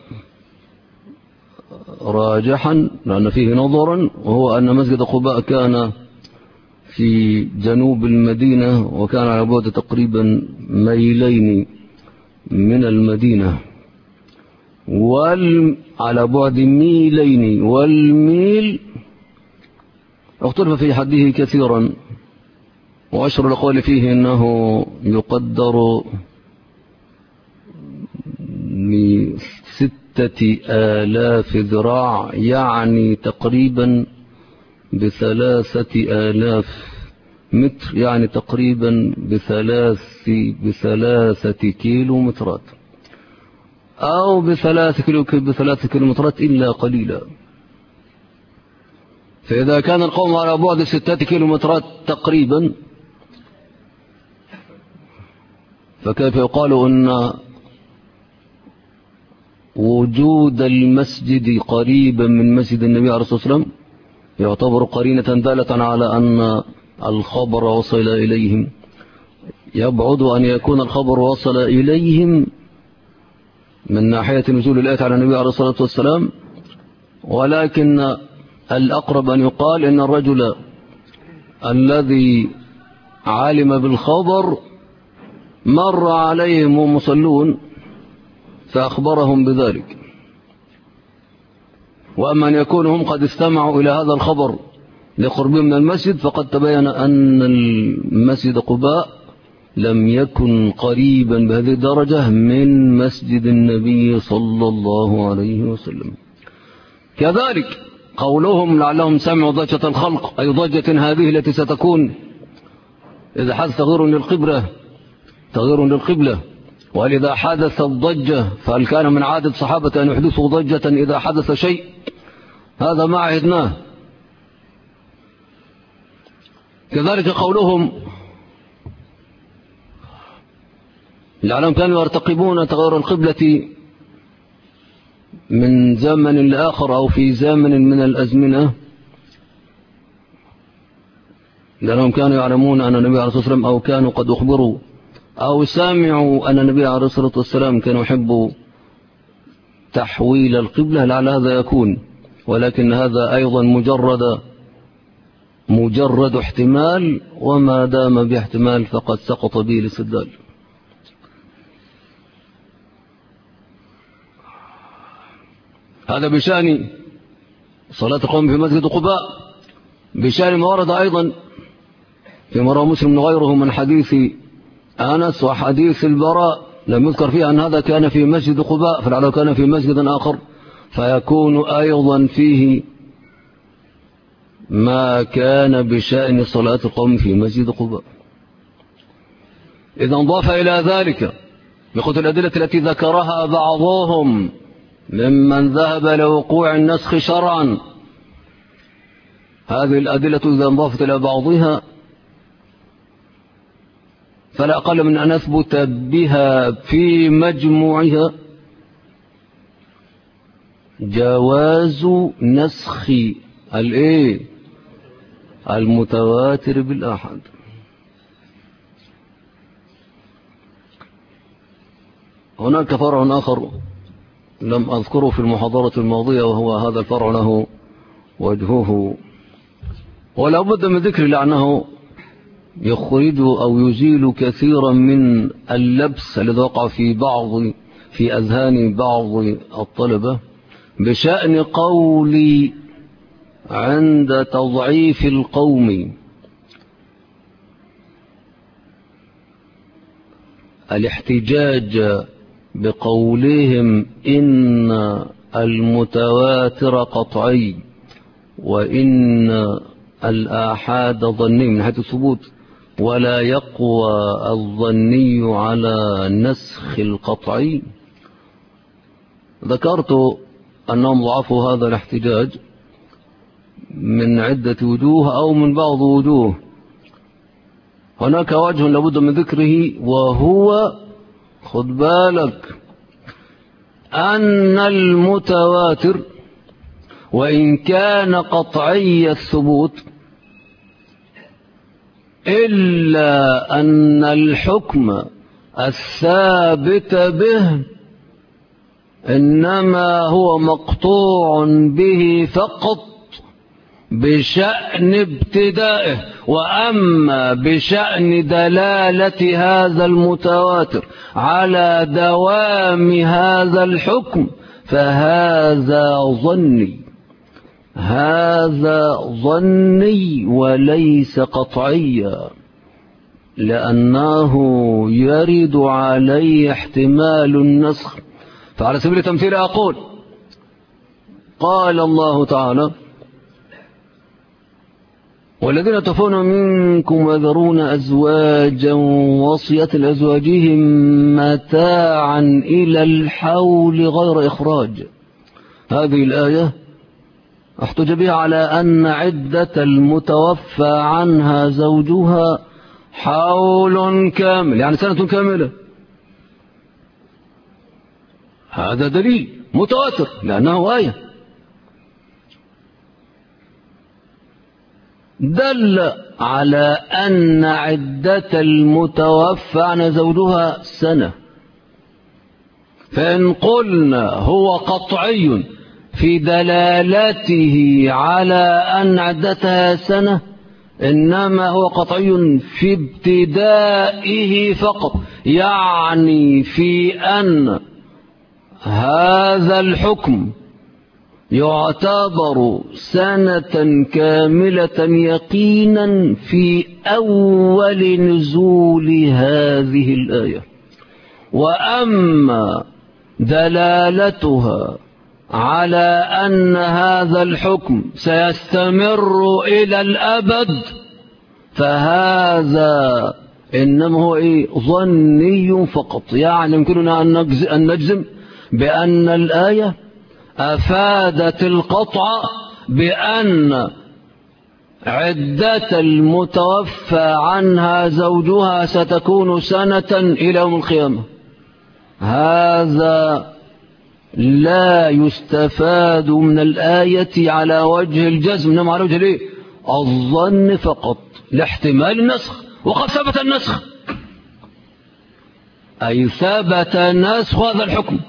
راجحا لأن فيه نظرا، وهو أن مسجد قباء كان في جنوب المدينة وكان على بعد تقريبا ميلين من المدينة، على بعد ميلين، والميل اختلف في حده كثيرا، وأشهر الأقوال فيه أنه يقدر ب6,000 ذراع، يعني تقريبا ب3,000 متر، يعني تقريبا ب3 كيلو مترات، أو ب3 كيلومترات إلا قليلا. فإذا كان القوم على بعد 6 كيلومترات تقريبا، فكيف يقال أن وجود المسجد قريبا من مسجد النبي عليه الصلاة والسلام يعتبر قرينة دالة على أن الخبر وصل إليهم؟ يبعد أن يكون الخبر وصل إليهم من ناحية نزول الآية على النبي عليه الصلاة والسلام، ولكن الأقرب أن يقال إن الرجل الذي علم بالخبر مر عليهم ومصلون فأخبرهم بذلك. وأما أن يكونوا هم قد استمعوا إلى هذا الخبر لقربهم من المسجد، فقد تبين أن المسجد قباء لم يكن قريبا بهذه الدرجة من مسجد النبي صلى الله عليه وسلم. كذلك قولهم لعلهم سمعوا ضجة الخلق، أي ضجة هذه التي ستكون إذا حدث تغيير للقبلة، وهل إذا حدث الضجة فهل كان من عادة الصحابة أن يحدثوا ضجة إذا حدث شيء؟ هذا ما عهدناه. كذلك قولهم لعلهم كانوا يرتقبون تغير القبلة من زمن لآخر أو في زمن من الأزمنة، لأنهم كانوا يعلمون أن النبي عليه الصلاة والسلام أو كانوا قد أخبروا أو سامعوا أن النبي عليه الصلاة والسلام كان يحب تحويل القبلة، لعل هذا يكون، ولكن هذا أيضا مجرد احتمال، وما دام باحتمال فقد سقط به الاستدلال. هذا بشأن صلاة القوم في مسجد قباء. بشأن ما ورد أيضا في رواه مسلم وغيره من حديث أنس وحديث البراء لم يذكر فيه أن هذا كان في مسجد قباء، فلعله كان في مسجد آخر، فيكون أيضا فيه ما كان بشأن صلاة القوم في مسجد قباء. إذا انضاف إلى ذلك بقدر الأدلة التي ذكرها بعضهم ممن ذهب لوقوع النسخ شرعا، هذه الأدلة إذا انضافت إلى بعضها فلا أقل من أن نثبت بها في مجموعها جواز نسخ المتواتر بالآحاد. هناك فرع آخر لم أذكره في المحاضرة الماضية، وهو هذا الفرع له وجهه ولا بد من ذكره لأنه يخرج أو يزيل كثيرا من اللبس الذي وقع في أذهان بعض الطلبة بشأن قولي عند تضعيف القوم الاحتجاج بقولهم إن المتواتر قطعي وإن الآحاد ظني من حيث الثبوت، ولا يقوى الظني على نسخ القطعي. ذكرت أنهم ضعفوا هذا الاحتجاج من عدة وجوه أو من بعض وجوه. هناك وجه لابد من ذكره، وهو خد بالك أن المتواتر وإن كان قطعي الثبوت إلا أن الحكم الثابت به إنما هو مقطوع به فقط بشأن ابتدائه، وأما بشأن دلالة هذا المتواتر على دوام هذا الحكم فهذا ظني وليس قطعيا، لأنه يرد عليه احتمال النسخ. فعلى سبيل التمثيل أقول قال الله تعالى والذين يتوفون منكم ويذرون أزواجا وصية لأزواجهم متاعا إلى الحول غير إخراج. هذه الآية احتج بها على أن عدة المتوفى عنها زوجها حول كامل، يعني سنة كاملة. هذا دليل متواتر لأنه آية دل على أن عدة المتوفى عن زوجها سنة. فإن قلنا هو قطعي في دلالته على أن عدتها سنة، إنما هو قطعي في ابتدائه فقط، يعني في أن هذا الحكم يعتبر سنة كاملة يقينا في أول نزول هذه الآية. وأما دلالتها على أن هذا الحكم سيستمر إلى الأبد فهذا إنما هو ظني فقط. يعني يمكننا أن نجزم بأن الآية أفادت القطع بأن عدة المتوفى عنها زوجها ستكون سنة إلى يوم القيامة. هذا لا يستفاد من الآية على وجه الجزم، إنما على وجه الظن فقط لاحتمال النسخ. وقد ثبت النسخ، أي ثبت نسخ هذا الحكم.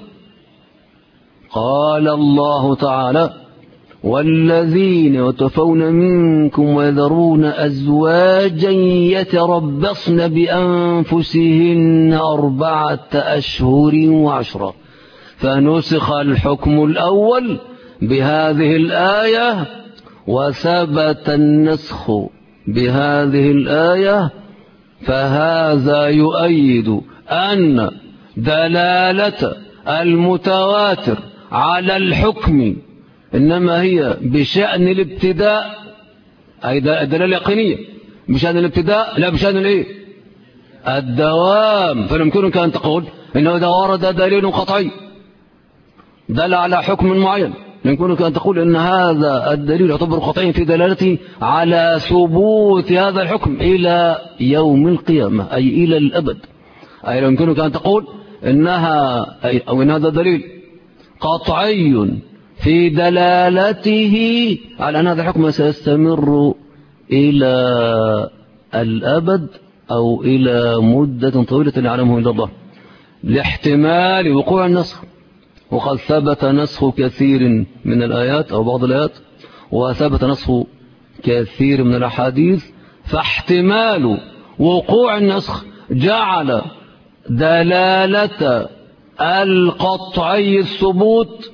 قال الله تعالى والذين يتوفون منكم ويذرون أزواجا يتربصن بأنفسهن 4 أشهر و10. فنسخ الحكم الأول بهذه الآية وثبت النسخ بهذه الآية، فهذا يؤيد أن دلالة المتواتر على الحكم إنما هي بشأن الابتداء، أي دلالة يقينية بشأن الابتداء لا بشأن الدوام. فيمكنك أن تقول إنه إذا ورد دليل قطعي دل على حكم معين، يمكنك أن تقول إن هذا الدليل يعتبر قطعيا في دلالته على ثبوت هذا الحكم إلى يوم القيامة، أي إلى الأبد. أي يمكنك أن تقول إنها أو إن هذا دليل قطعي في دلالته على أن هذا الحكم سيستمر إلى الأبد أو إلى مدة طويلة لا يعلمه إلا الله، لاحتمال وقوع النسخ. وقد ثبت نسخ كثير من الآيات أو بعض الآيات، وثبت نسخ كثير من الأحاديث، فاحتمال وقوع النسخ جعل دلالة القطعي الثبوت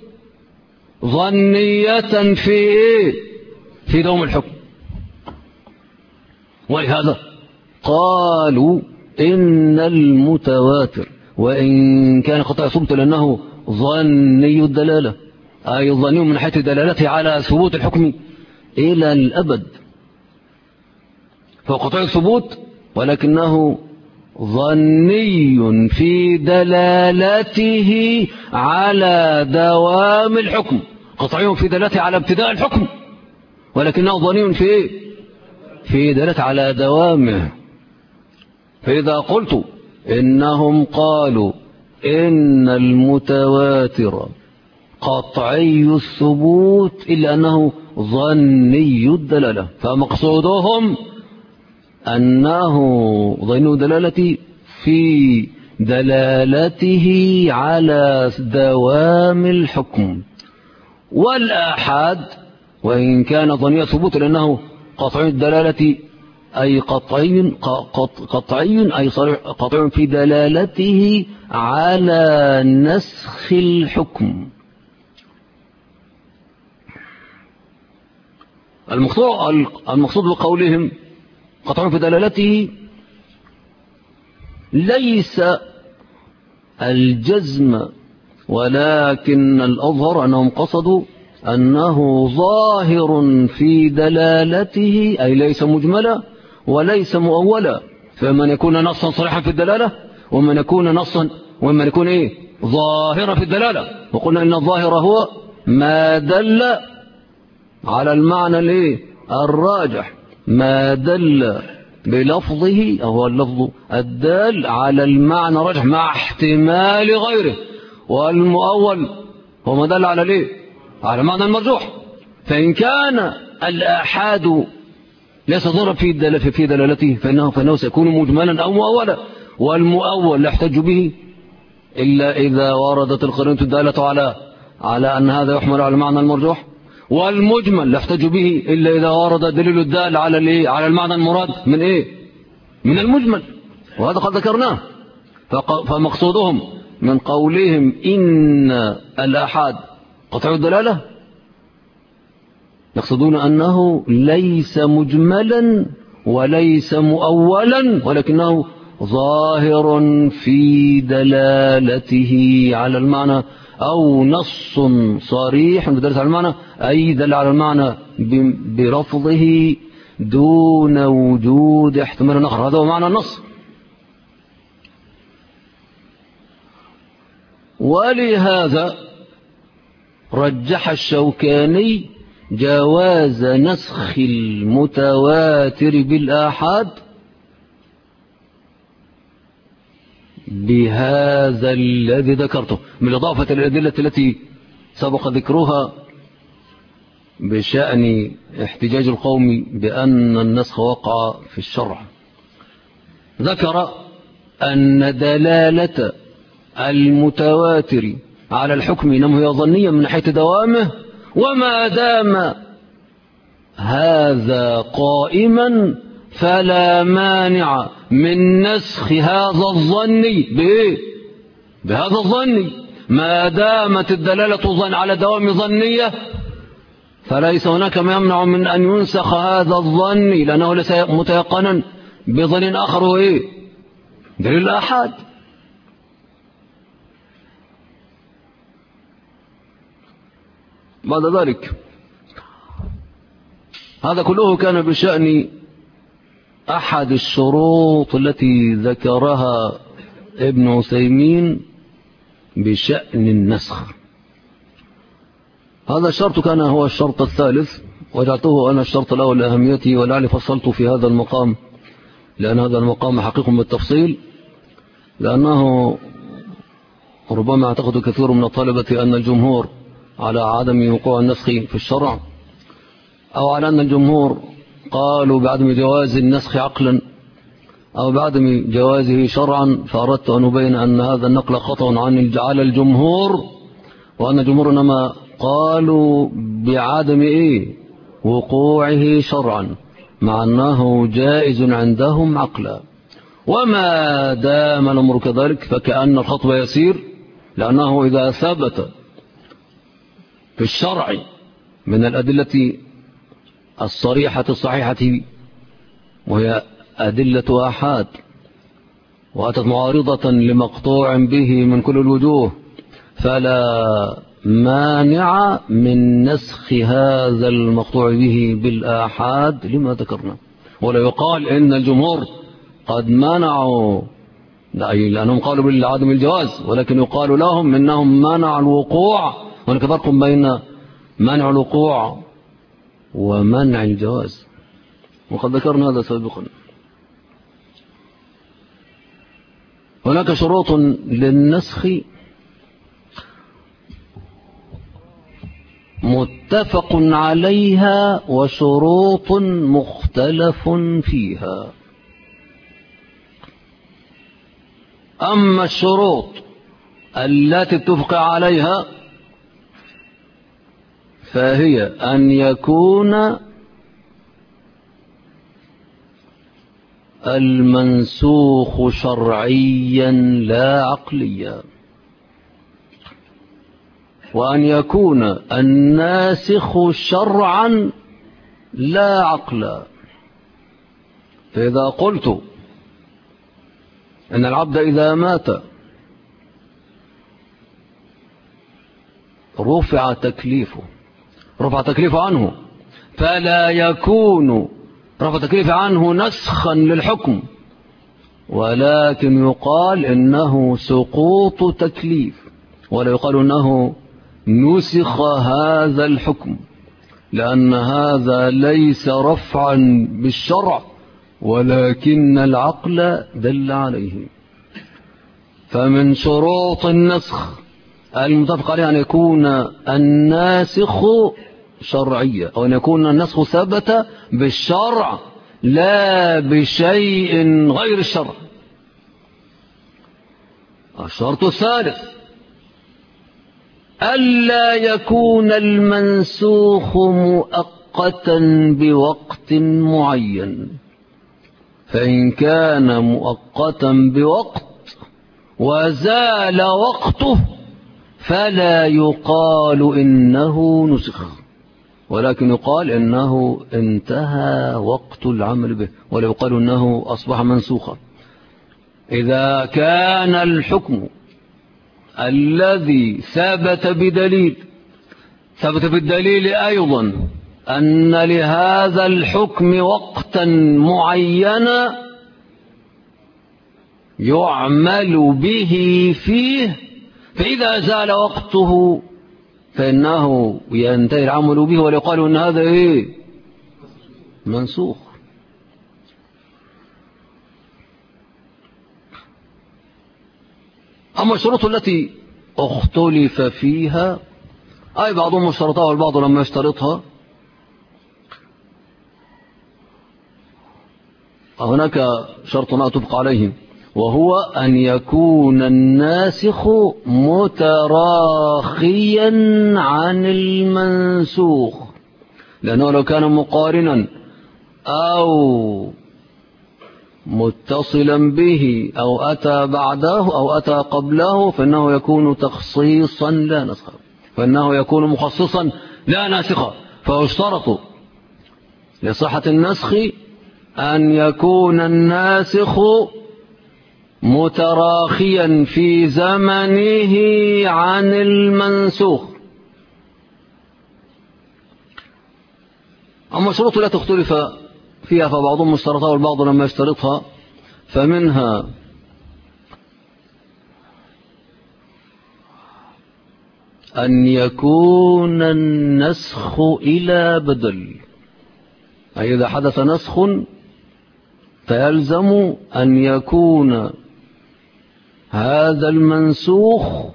ظنية في دوم الحكم. ولهذا قالوا إن المتواتر وإن كان قطعي ثبوت لأنه ظني الدلالة، أي ظني من حيث دلالته على ثبوت الحكم إلى الأبد، فقطعي الثبوت ولكنه ظني في دلالته على دوام الحكم. قطعي في دلالته على ابتداء الحكم، ولكنه ظني في دلالته على دوامه. فإذا قلت إنهم قالوا إن المتواتر قطعي الثبوت إلا أنه ظني الدلالة، فمقصودهم أنه ظني دلالتي في دلالته على دوام الحكم. والآحاد وإن كان ظني الثبوت لأنه قطعي الدلالة أي قطعي أي صريح قطعي في دلالته على نسخ الحكم. المقصود بقولهم قطعي في دلالته ليس الجزم، ولكن الأظهر أنهم قصدوا أنه ظاهر في دلالته، أي ليس مجملا وليس مؤولا، فمن يكون نصا صريحا في الدلالة ومن يكون نصا ومن يكون ظاهرا في الدلالة. وقلنا إن الظاهر هو ما دل على المعنى الراجح، ما دل بلفظه أو هو اللفظ الدال على المعنى الراجح مع احتمال غيره، والمؤول هو ما دل على على معنى المرجوح. فإن كان الآحاد ليس ظاهرا في دلالته فإنه سيكون مجملا أو مؤولا، والمؤول لا يحتج به إلا إذا وردت القرينة الدالة على أن هذا يحمل على المعنى المرجوح، والمجمل لا يحتج به إلا إذا ورد دليل الدال على المعنى المراد من المجمل، وهذا قد ذكرناه. فمقصودهم من قولهم إن الآحاد قطعي الدلالة يقصدون أنه ليس مجملا وليس مؤولا، ولكنه ظاهر في دلالته على المعنى، أو نص صريح بدلالة على المعنى، أي دل على المعنى برفضه دون وجود احتمال آخر. هذا هو معنى النص. ولهذا رجح الشوكاني جواز نسخ المتواتر بالآحاد بهذا الذي ذكرته، من إضافة الأدلة التي سبق ذكرها بشأن احتجاج القوم بأن النسخ وقع في الشرع. ذكر أن دلالة المتواتر على الحكم إنما هي ظنية من حيث دوامه، وما دام هذا قائما فلا مانع من نسخ هذا الظن بهذا الظن. ما دامت الدلالة على دوام ظنية فليس هناك ما يمنع من أن ينسخ هذا الظن، لأنه ليس متيقنا بظن آخر هو دليل الآحاد. بعد ذلك هذا كله كان بشأن أحد الشروط التي ذكرها ابن عثيمين بشأن النسخ. هذا الشرط كان هو الشرط الثالث، وجعلته أنا الشرط الأول لأهميته، ولعلي فصلت في هذا المقام لأن هذا المقام حقيق بالتفصيل، لأنه ربما اعتقد كثير من الطلبة أن الجمهور على عدم وقوع النسخ في الشرع، أو على أن الجمهور قالوا بعدم جواز النسخ عقلا أو بعدم جوازه شرعا. فأردت أن أبين أن هذا النقل خطأ على الجمهور، وأن الجمهور إنما قالوا بعدم وقوعه شرعا، مع أنه جائز عندهم عقلا. وما دام الأمر كذلك فكأن الخطب يسير، لأنه إذا ثبت في الشرع من الأدلة الصريحة الصحيحة، وهي أدلة آحاد وأتت معارضة لمقطوع به من كل الوجوه، فلا مانع من نسخ هذا المقطوع به بالآحاد لما ذكرنا. ولا يقال إن الجمهور قد منعوا لأنهم قالوا بالعدم الجواز، ولكن يقال لهم إنهم منعوا الوقوع، هناك فرق بين منع الوقوع ومنع الجواز، وقد ذكرنا هذا سابقا. هناك شروط للنسخ متفق عليها وشروط مختلف فيها. أما الشروط التي اتفق عليها فهي أن يكون المنسوخ شرعيا لا عقليا، وأن يكون الناسخ شرعا لا عقلا. فإذا قلت أن العبد إذا مات رفع تكليفه عنه، فلا يكون رفع تكليف عنه نسخا للحكم، ولكن يقال إنه سقوط تكليف، ولا يقال إنه نسخ هذا الحكم، لأن هذا ليس رفعا بالشرع ولكن العقل دل عليه. فمن شروط النسخ المتفق عليه أن يكون الناسخ شرعية، أو أن يكون النسخ ثبت بالشرع لا بشيء غير الشرع. الشرط الثالث ألا يكون المنسوخ مؤقتا بوقت معين، فإن كان مؤقتا بوقت وزال وقته فلا يقال إنه نسخ، ولكن يقال إنه انتهى وقت العمل به، ولا يقال إنه أصبح منسوخا. إذا كان الحكم الذي ثبت بالدليل أيضا أن لهذا الحكم وقتا معينا يعمل به فيه، فإذا زال وقته فإنه ينتهي العمل به، ولا يقال أن هذا منسوخ. أما الشروط التي اختلف فيها أي بعضهم اشترطها والبعض لم يشترطها. هناك شرط اتفق عليه، وهو أن يكون الناسخ متراخيا عن المنسوخ، لأنه لو كان مقارنا أو متصلا به أو أتى بعده أو أتى قبله فإنه يكون تخصيصا لا نسخا، فإنه يكون مخصصا لا ناسخا. فيشترط لصحة النسخ أن يكون الناسخ متراخيا في زمنه عن المنسوخ. أما الشروط لا تختلف فيها فبعضهم اشترطها والبعض لما يشترطها. فمنها أن يكون النسخ إلى بدل، أي إذا حدث نسخ فيلزم أن يكون هذا المنسوخ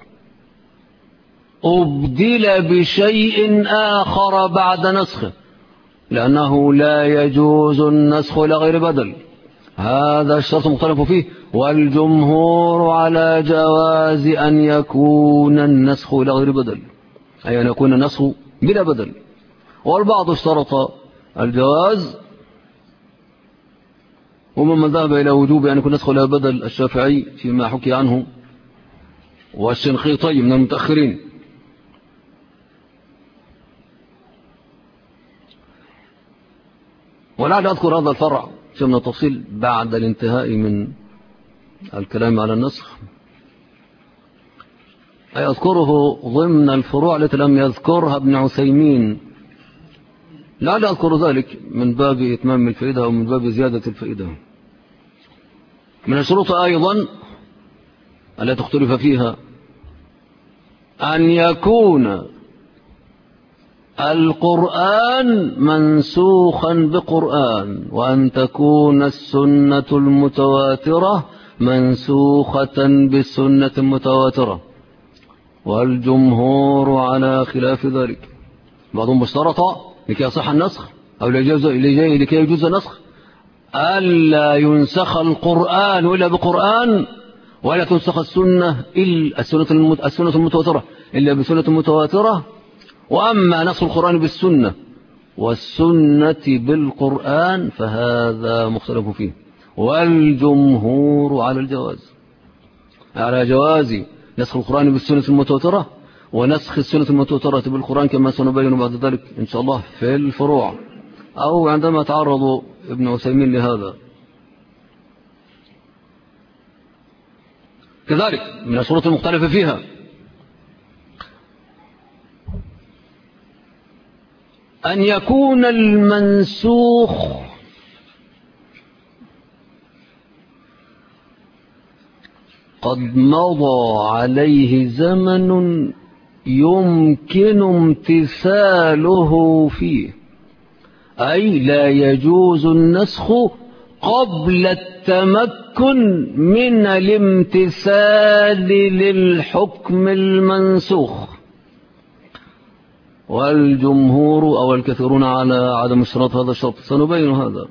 أبدل بشيء آخر بعد نسخه، لأنه لا يجوز النسخ إلى غير بدل. هذا الشرط مختلف فيه، والجمهور على جواز أن يكون النسخ إلى غير بدل، أي أن يكون النسخ بلا بدل. والبعض اشترط الجواز، ومن ذهب إلى وجوب أن يكون النسخ إلى بدل الشافعي فيما حكي عنه والشنقيطي من المتأخرين. ولعل أذكر هذا الفرع من التفصيل بعد الانتهاء من الكلام على النسخ، أي أذكره ضمن الفروع التي لم يذكرها ابن عثيمين، لعل أذكر ذلك من باب إتمام الفائدة أو من باب زيادة الفائدة. من الشروط أيضا التي اختلف فيها أن يكون القرآن منسوخا بقرآن، وأن تكون السنة المتواترة منسوخة بالسنة المتواترة، والجمهور على خلاف ذلك. بعضهم اشترط لكي يصح النسخ أو لكي يجوز النسخ ألا ينسخ القرآن إلا بقرآن، ولا تنسخ السنة المتواترة إلا بسنة متواترة. وأما نسخ القرآن بالسنة والسنة بالقرآن فهذا مختلف فيه، والجمهور على الجواز، على جواز نسخ القرآن بالسنة المتواترة ونسخ السنة المتواترة بالقرآن، كما سنبين بعد ذلك إن شاء الله في الفروع أو عندما تعرض ابن عثيمين لهذا. كذلك من الشروط المختلفة فيها أن يكون المنسوخ قد مضى عليه زمن يمكن امتثاله فيه، أي لا يجوز النسخ قبل التمكن من الامتثال للحكم المنسوخ. والجمهور أو الكثيرون على عدم اشتراط هذا الشرط، سنبين هذا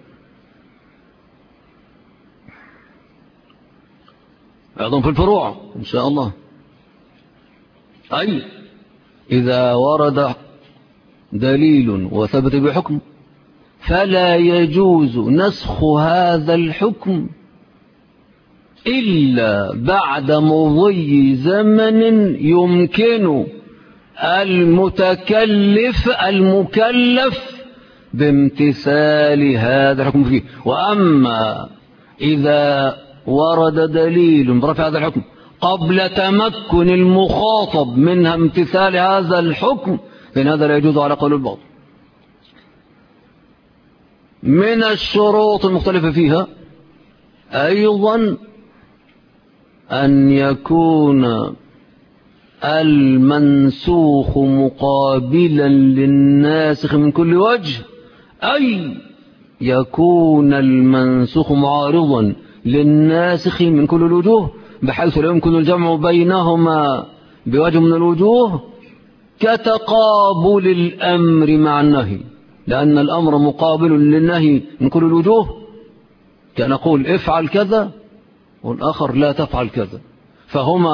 أيضا في الفروع إن شاء الله. أي إذا ورد دليل وثبت بحكم فلا يجوز نسخ هذا الحكم إلا بعد مضي زمن يمكن المكلف بامتثال هذا الحكم فيه. وأما إذا ورد دليل برفع هذا الحكم قبل تمكن المخاطب من امتثال هذا الحكم فإن هذا لا يجوز على قول البعض. من الشروط المختلفة فيها أيضا أن يكون المنسوخ مقابلا للناسخ من كل وجه، أي يكون المنسوخ معارضا للناسخ من كل الوجوه، بحيث لا يمكن الجمع بينهما بوجه من الوجوه، كتقابل الأمر مع النهي، لأن الأمر مقابل للنهي من كل الوجوه، كنقول افعل كذا والآخر لا تفعل كذا، فهما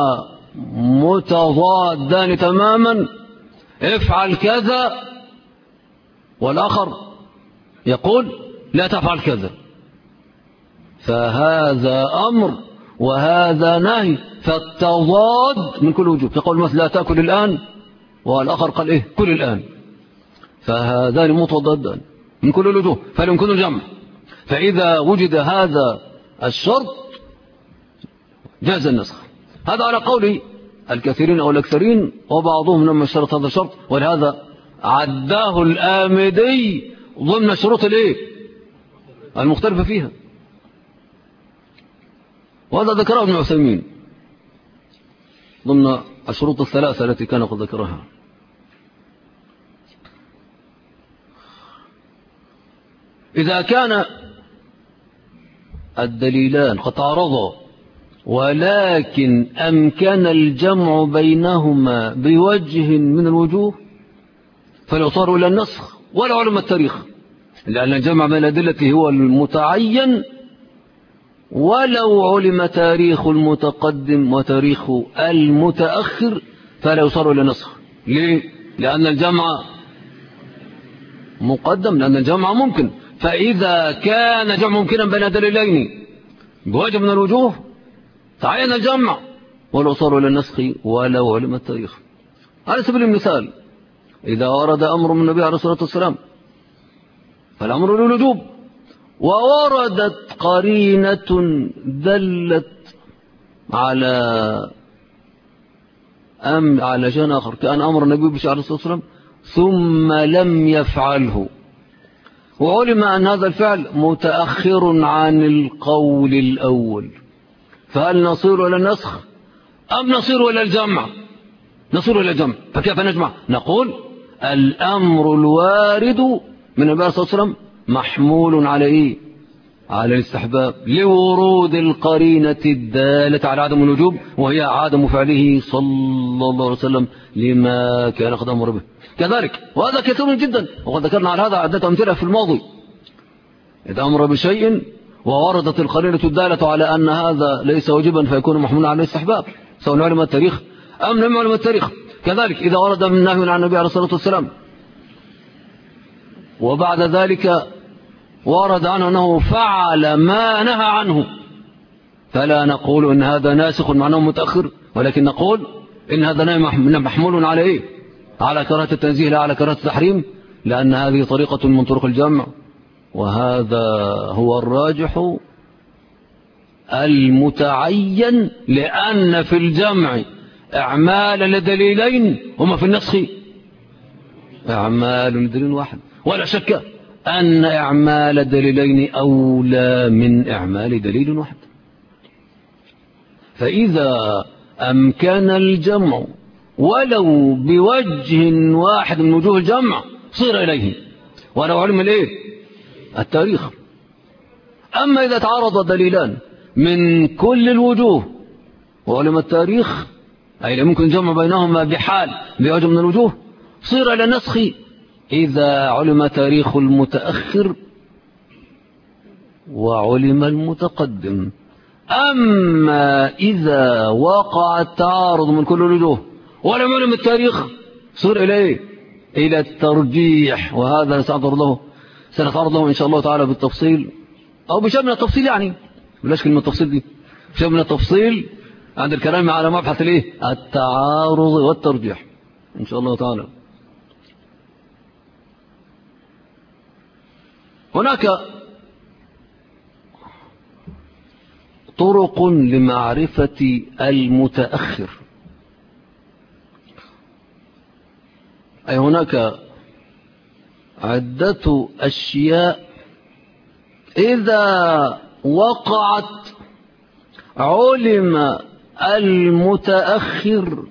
متضادان تماما، افعل كذا والآخر يقول لا تفعل كذا، فهذا أمر وهذا نهي، فالتضاد من كل وجوه. يقول مثلا لا تأكل الآن والآخر قال إيه كل الآن، فهذان متضادان من كل الوجوه فلا يمكن الجمع. فإذا وجد هذا الشرط جاز النسخ. هذا على قول الكثيرين أو الأكثرين، وبعضهم لما اشترط هذا الشرط، ولهذا عداه الآمدي ضمن شروط الايه المختلفة فيها. وهذا ذكره ابن عثيمين ضمن الشروط الثلاثة التي كان قد ذكرها. إذا كان الدليلان قد تعارضا ولكن أمكن الجمع بينهما بوجه من الوجوه فلو صاروا إلى النسخ ولا علم التاريخ، لأن الجمع بين الأدلة هو المتعين ولو علم تاريخ المتقدم وتاريخ المتأخر فلا يصار إلى نسخ. ليه؟ لأن الجمع مقدم، لأن الجمع ممكن. فإذا كان جمع ممكنا بين دليلين بوجه من الوجوه تعين الجمع ولو صار إلى النسخ ولو علم التاريخ. على سبيل المثال إذا ورد أمر من النبي عليه الصلاة والسلام فالأمر للوجوب، ووردت قرينة دلت على شيء آخر كان أمر النبي بشيء عليه الصلاة والسلام ثم لم يفعله، وعلم أن هذا الفعل متأخر عن القول الأول، فهل نصير إلى النسخ أم نصير إلى الجمع؟ نصير إلى الجمع. فكيف نجمع؟ نقول الأمر الوارد من النبي صلى الله عليه وسلم محمول على إيه؟ على الاستحباب لورود القرينة الدالة على عدم الوجوب وهي عدم فعله صلى الله عليه وسلم لما كان قد أمر به. كذلك وهذا كثير جدا، وقد ذكرنا على هذا عدة أمثلة في الماضي. إذا أمر بشيء ووردت القرينة الدالة على أن هذا ليس واجبا فيكون محمولا على الاستحباب سواء علم التاريخ أم لم يعلم التاريخ. كذلك إذا ورد من نهي عن النبي عليه الصلاة والسلام وبعد ذلك ورد عنه أنه فعل ما نهى عنه فلا نقول إن هذا ناسخ معناه متأخر، ولكن نقول إن هذا نهي محمول على إيه؟ على كراهة التنزيه لا على كراهة التحريم، لأن هذه طريقة من طرق الجمع، وهذا هو الراجح المتعين، لأن في الجمع أعمال لدليلين هما في النسخ أعمال لدليل واحد، ولا شك أن أعمال دليلين أولى من أعمال دليل واحد. فإذا أمكن الجمع ولو بوجه واحد من وجوه الجمع صير إليه ولو علم الإيه؟ التاريخ. أما إذا تعارض دليلان من كل الوجوه وعلم التاريخ أي ممكن الجمع بينهما بحال بوجه من الوجوه صير إلى النسخ إذا علم تاريخ المتأخر وعلم المتقدم. أما إذا وقع التعارض من كل الوجوه ولم يعلم التاريخ صير إليه إلى الترجيح، وهذا سنتعرض له إن شاء الله تعالى بالتفصيل أو بشيء من التفصيل، يعني بلاش كلمة التفصيل دي، بشيء من التفصيل عند الكلام على مبحث التعارض والترجيح إن شاء الله تعالى. هناك طرق لمعرفة المتأخر، أي هناك عدة أشياء إذا وقعت علم المتأخر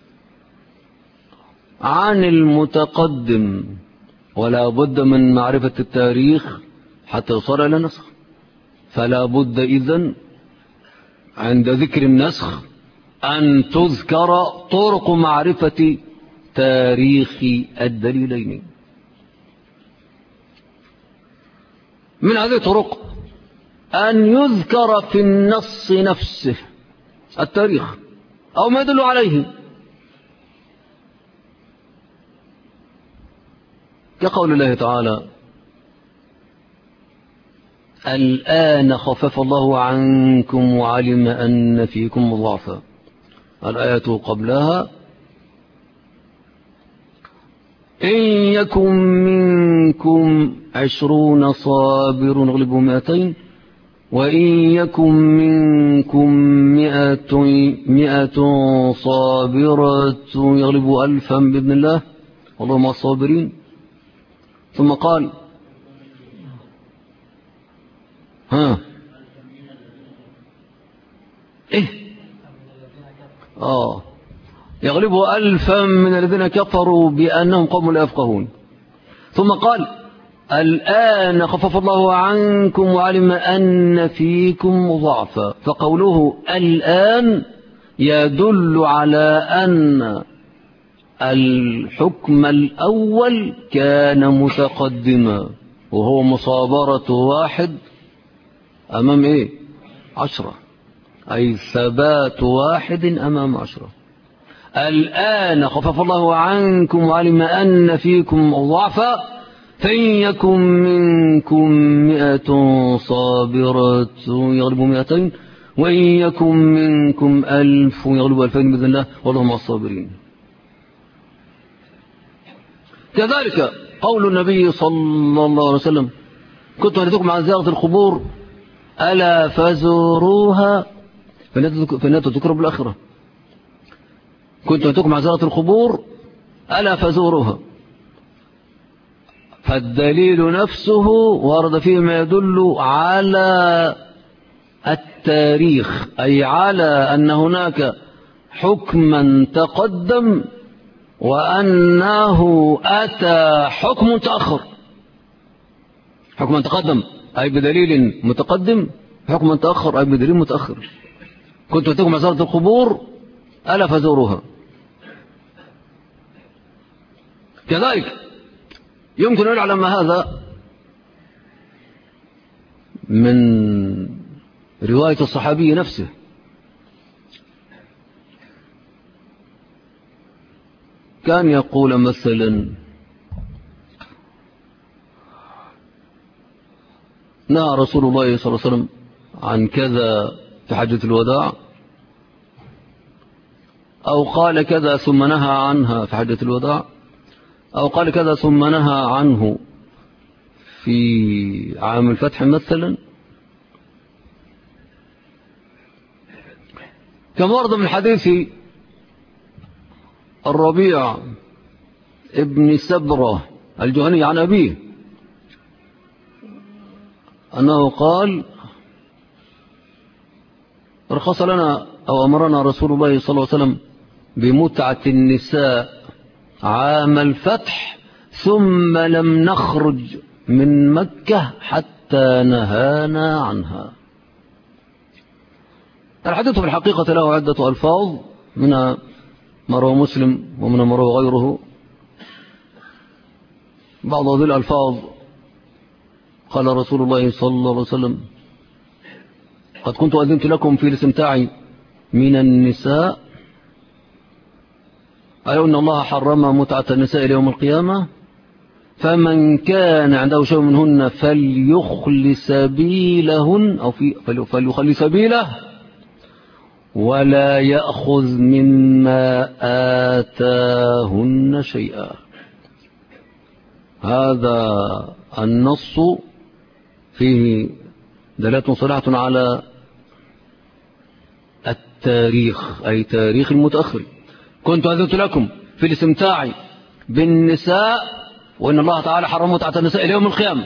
عن المتقدم، ولا بد من معرفة التاريخ حتى يصار إلى نسخ، فلا بد إذن عند ذكر النسخ أن تذكر طرق معرفة تاريخ الدليلين. من هذه الطرق أن يذكر في النص نفسه التاريخ أو ما يدل عليه، كقول الله تعالى الآن خفف الله عنكم وعلم أن فيكم ضعفا. الآية قبلها إن يكن منكم 20 صابر يغلبوا 200 وإن يكن منكم 100 صابرة يغلبوا 1000 بإذن الله والله مع الصابرين. ثم قال ها إيه يغلبه 1000 من الذين كفروا بأنهم قوم لا يفقهون. ثم قال الآن خفف الله عنكم وعلم أن فيكم ضعفا. فقوله الآن يدل على أن الحكم الأول كان متقدما، وهو مصابرة 1 أمام 10، أي ثبات 1 أمام 10. الآن خفف الله عنكم وعلم أن فيكم ضعفا فإن يكن منكم 100 صابرة يغلبوا 200، وإن يكن منكم 1000 يغلبوا 2000 بإذن الله والله مع الصابرين. كذلك قول النبي صلى الله عليه وسلم كنت أنهاكم عن زيارة القبور ألا فزوروها فإنها تذكر بالآخرة. كنت أنهاكم عن زيارة القبور ألا فزوروها، فالدليل نفسه ورد فيه ما يدل على التاريخ، أي على أن هناك حكما تقدم وأنه أتى حكم تأخر. حكما تقدم أي بدليل متقدم، حكما تأخر أي بدليل متأخر. كنت أتيكم زيارة القبور ألا فزوروها. كذلك يمكن أن يعلم هذا من رواية الصحابي نفسه. كان يقول مثلا نهى رسول الله صلى الله عليه وسلم عن كذا في حجة الوداع، أو قال كذا ثم نهى عنها في حجة الوداع، أو قال كذا ثم نهى عنه في عام الفتح مثلا. كما ورد من حديث الربيع ابن سبرة الجهني عن أبيه أنه قال رخص لنا أو أمرنا رسول الله صلى الله عليه وسلم بمتعة النساء عام الفتح ثم لم نخرج من مكة حتى نهانا عنها. الحديث في الحقيقة له عدة ألفاظ، منها ما رواه مسلم ومنها ما رواه غيره. بعض هذه الألفاظ قال رسول الله صلى الله عليه وسلم قد كنت أذنت لكم في الاستمتاع من النساء، أي أن الله حرم متعة النساء يوم القيامة، فمن كان عنده شيء منهن فليخل سبيلهن أو فليخلي سبيله ولا يأخذ مما آتاهن شيئا. هذا النص فيه دلالة صريحة على التاريخ، أي تاريخ المتأخر. كنت أذنت لكم في الاستمتاع بالنساء وإن الله تعالى حرم متعة النساء إلى يوم القيامة،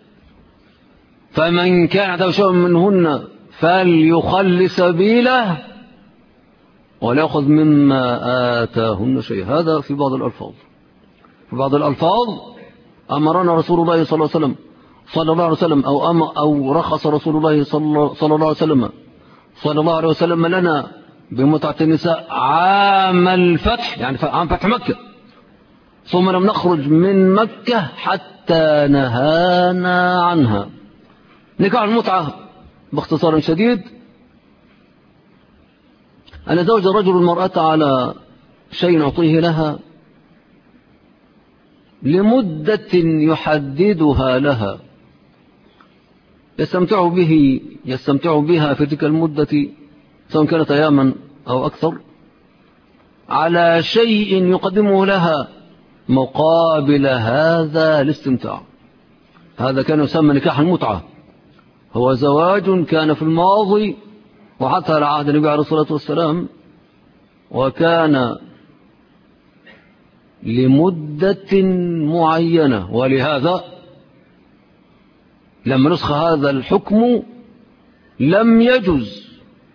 فمن كان عنده شيء منهن فليخل سبيله ولا يأخذ مما آتاهن شيء. هذا في بعض الألفاظ. في بعض الألفاظ أمرنا رسول الله صلى الله عليه وسلم أو رخص رسول الله صلى الله عليه وسلم لنا بمتعة النساء عام الفتح، يعني عام فتح مكة، ثم لم نخرج من مكة حتى نهانا عنها. نكاح المتعة باختصار شديد أن يزوج الرجل المرأة على شيء يعطيه لها لمدة يحددها لها يستمتع بها في تلك المدة سواء كانت أياما أو أكثر، على شيء يقدمه لها مقابل هذا الاستمتاع. هذا كان يسمى نكاح المتعة. هو زواج كان في الماضي وحتى على عهد النبي عليه الصلاة والسلام، وكان لمدة معينة، ولهذا لما نسخ هذا الحكم لم يجز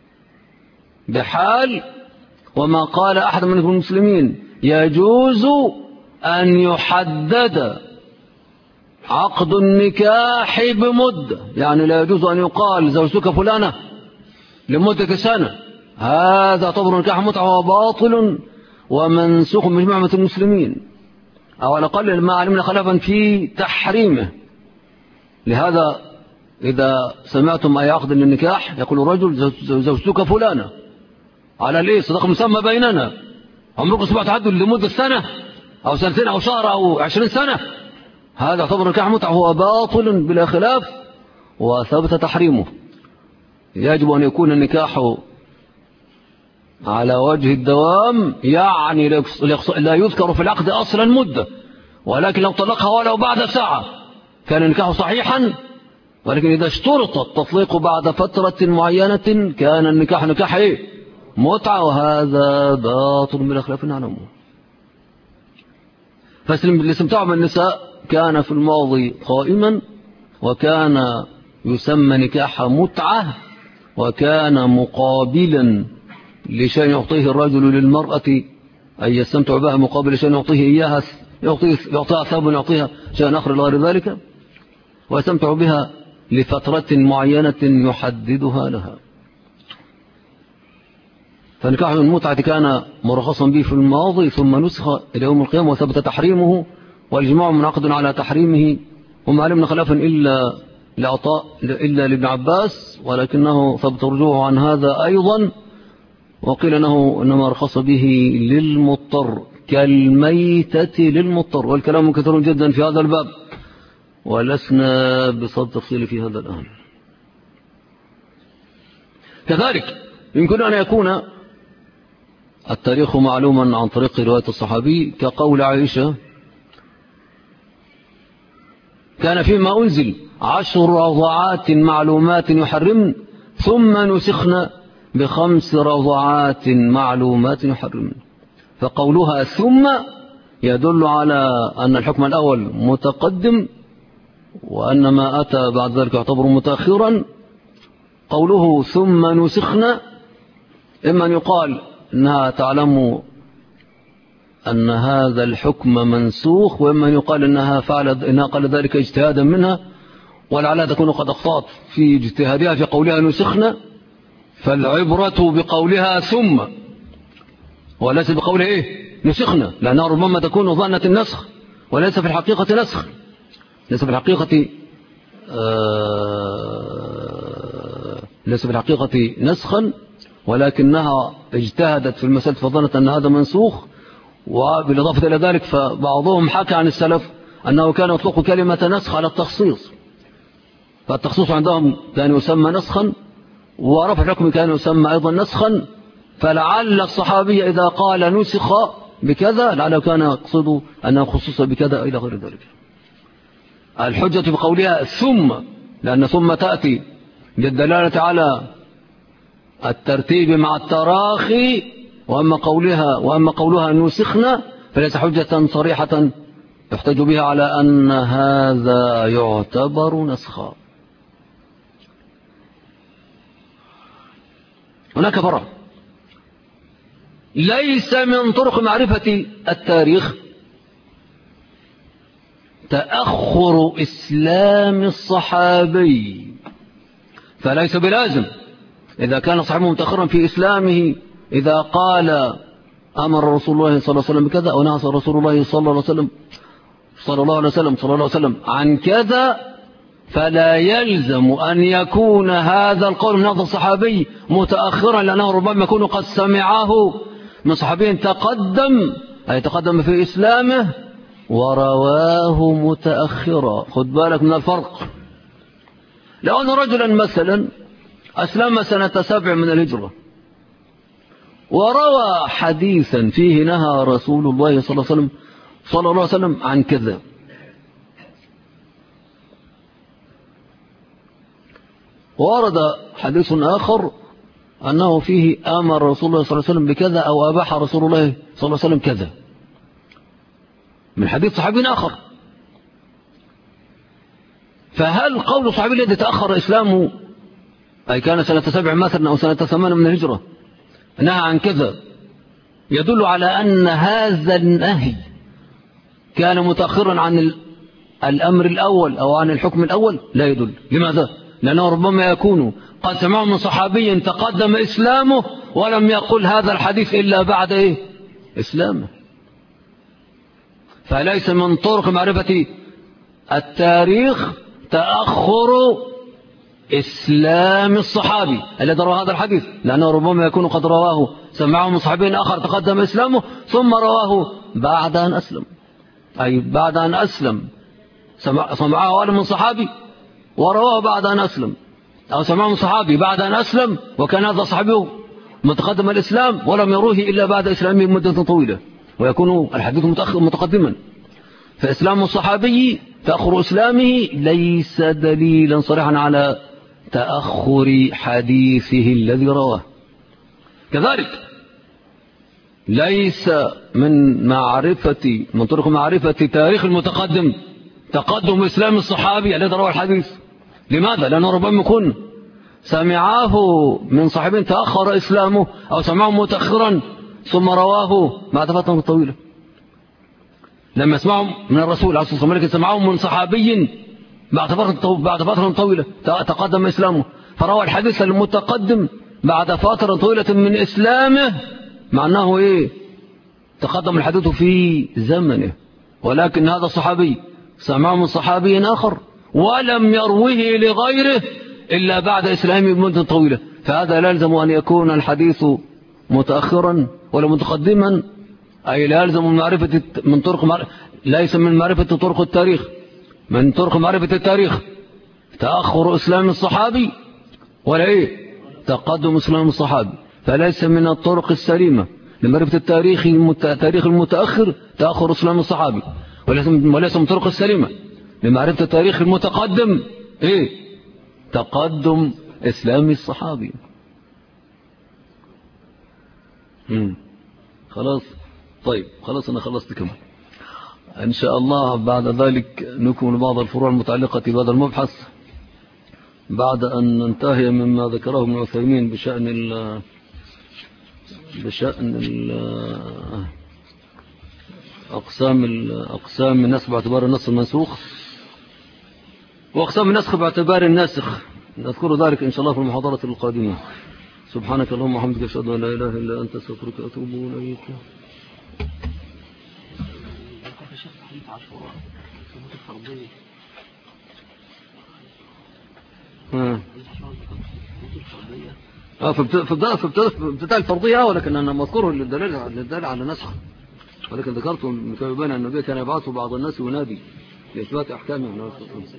بحال، وما قال أحد من المسلمين يجوز أن يحدد عقد النكاح بمدة، يعني لا يجوز أن يقال زوجتك فلانة لمدة سنة، هذا يعتبر نكاح متعة وباطل ومنسوخ من جماعة المسلمين، أو على الأقل ما علمنا خلافا في تحريمه. لهذا إذا سمعتم أي عقد للنكاح يقول الرجل زوجتك فلانة على ليه صداق مسمى بيننا، عمركم سمعت تعدد لمدة سنة أو سنتين أو شهر أو 20 سنة، هذا يعتبر نكاح متعة، هو باطل بلا خلاف وثبت تحريمه. يجب أن يكون النكاح على وجه الدوام، يعني لا يذكر في العقد أصلا مدة، ولكن لو طلقها ولو بعد ساعة كان النكاح صحيحا، ولكن إذا اشترط التطليق بعد فترة معينة كان النكاح نكاح متعة، وهذا باطل بلا خلاف نعلمه. فالاستمتاع بالنساء كان في الماضي قائما، وكان يسمى نكاح متعة، وكان مقابلا لشيء يعطيه الرجل للمرأة، أي يستمتع بها مقابل شيء يعطيه إياها، يعطيها ثوب يعطيها شيء آخر غير ذلك، ويستمتع بها لفترة معينة يحددها لها. فنكاح المتعة كان مرخصا به في الماضي، ثم نسخ إلى يوم القيامة وثبت تحريمه، والإجماع منعقد على تحريمه، وما علمنا خلافا إلا لابن عباس، ولكنه ثبت رجوعه عن هذا أيضا، وقيل أنه إنما رخص به للمضطر كالميتة للمضطر، والكلام كثير جدا في هذا الباب ولسنا بصدد تفصيل في هذا الآن. كذلك يمكن أن يكون التاريخ معلوما عن طريق رواية الصحابي، كقول عائشة كان فيما أنزل 10 رضعات معلومات يحرمن ثم نسخن ب5 رضعات معلومات يحرمن. فقولها ثم يدل على أن الحكم الأول متقدم، وأن ما أتى بعد ذلك يعتبر متأخرا. قوله ثم نسخن إما أن يقال أنها تعلم أن هذا الحكم منسوخ، وإما أن يقال إنها قال ذلك اجتهادا منها، ولعلها تكون قد أخطأت في اجتهادها في قولها نسخن، فالعبرة بقولها ثم وليس بقولها نسخن، لأنها ربما تكون ظنة النسخ وليس في الحقيقة نسخ، ليس في الحقيقة نسخا، ولكنها اجتهدت في المسألة فظنت أن هذا منسوخ. وبالإضافة إلى ذلك فبعضهم حكى عن السلف أنه كان يطلق كلمة نسخ على التخصيص، فالتخصيص عندهم كان يسمى نسخا، ورفع الحكم كان يسمى أيضا نسخا، فلعل الصحابي إذا قال نسخ بكذا لعله كان يقصد أنه خصوص بكذا إلى غير ذلك. الحجة بقولها ثم، لأن ثم تأتي للدلالة على الترتيب مع التراخي، وأما قولها نسخنا فليس حجة صريحة يحتج بها على أن هذا يعتبر نسخا. هناك فرق، ليس من طرق معرفة التاريخ تأخر إسلام الصحابي، فليس بلازم إذا كان صحابه متأخرا في إسلامه إذا قال أمر رسول الله صلى الله عليه وسلم بكذا، أو نهى رسول الله صلى الله عليه وسلم عن كذا، فلا يلزم أن يكون هذا القول من هذا الصحابي متأخرا، لأنه ربما يكون قد سمعه من صحابي تقدم في إسلامه ورواه متأخرا. خد بالك من الفرق. لو أن رجلا مثلا أسلم سنة 7 من الهجرة وروى حديثا فيه نهى رسول الله صلى الله عليه وسلم عن كذا، ورد حديث آخر أنه فيه أمر رسول الله صلى الله عليه وسلم بكذا، أو أباح رسول الله صلى الله عليه وسلم كذا، من حديث صحابي آخر، فهل قول صحابي الذي تأخر إسلامه أي كان سنة 7 مثلا أو سنة 8 من الهجرة نهى عن كذا، يدل على أن هذا النهي كان متأخرا عن الأمر الأول أو عن الحكم الأول؟ لا يدل. لماذا؟ لأنه ربما يكون قد سمعه من صحابي تقدم إسلامه ولم يقل هذا الحديث إلا بعد إسلامه. فليس من طرق معرفة التاريخ تأخر إسلام الصحابي الذي روى هذا الحديث، لأنه ربما يكون قد رواه سمعه من صحابي آخر تقدم إسلامه ثم رواه بعد أن أسلم، أي بعد أن أسلم سمعه أول من صحابي ورواه بعد أن أسلم، أو سمعه من صحابي بعد أن أسلم وكان هذا صحابيه متقدم الإسلام ولم يروه إلا بعد إسلامه بمدة طويلة، ويكون الحديث متقدما. فإسلام الصحابي تأخر إسلامه ليس دليلا صريحا على تأخر حديثه الذي رواه. كذلك ليس من طرق معرفة تاريخ المتقدم تقدم إسلام الصحابي الذي روى الحديث. لماذا؟ لأنه ربما يكون سمعه من صحابي تأخر إسلامه أو سمعه متأخرا ثم رواه بعد فترة طويلة. لما يسمعه من الرسول عليه الصلاة والسلام سمعه من صحابي بعد فترة طويلة تقدم إسلامه، فروى الحديث المتقدم بعد فترة طويلة من إسلامه، معناه تقدم الحديث في زمنه، ولكن هذا الصحابي سمعه من صحابي آخر ولم يروه لغيره إلا بعد إسلامه بمدة طويلة، فهذا لا يلزم أن يكون الحديث متأخرا ولا متقدما، أي لا يلزم من طرق ليس من معرفة طرق التاريخ. من طرق معرفة التاريخ تأخر إسلام الصحابي ولا تقدم إسلام الصحابي، فليس من الطرق السليمة لمعرفة التاريخ المتأخر تأخر إسلام الصحابي، وليس من الطرق السليمة لمعرفة التاريخ المتقدم تقدم إسلام الصحابي. خلاص، طيب خلاص أنا خلصت كمان. إن شاء الله بعد ذلك نكمل بعض الفروع المتعلقة بهذا المبحث بعد أن ننتهي مما ذكره ابن عثيمين بشأن أقسام النسخ باعتبار النص المنسوخ وأقسام النسخ باعتبار الناسخ. نذكر ذلك إن شاء الله في المحاضرة القادمة. سبحانك اللهم وبحمدك أشهد أن لا إله إلا أنت أستغفرك وأتوب إليك. في ابتداء الفرضية، ولكن أنا مذكره للدليل على نسخ، ولكن ذكرت كما يبين أن النبي كان يبعث بعض الناس ينادي لإثبات أحكامه.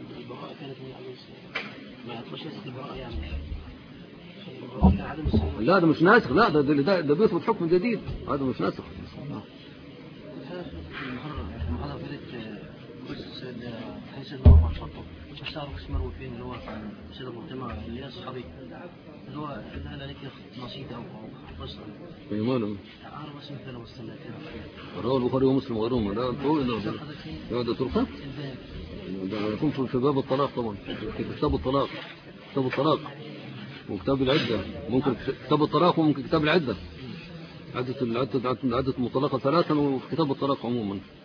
لا ده مش ناسخ، لا ده بيثبت حكم جديد، هذا مش ناسخ. مش تعرف اسم مروي فين اللي هو سيد المجتمع اللي هي صحابي اللي هو هذا لك نصيب او قصه اي ماله عارف اسمه كده واستنى كده رواه البخاري ومسلم وغيرهما. لا ده طرقه ده يكون في باب الطلاق طبعا، كتاب الطلاق وكتاب العده، ممكن كتاب الطلاق وممكن كتاب العده، عدة المطلقة 3 وكتاب الطلاق عموما.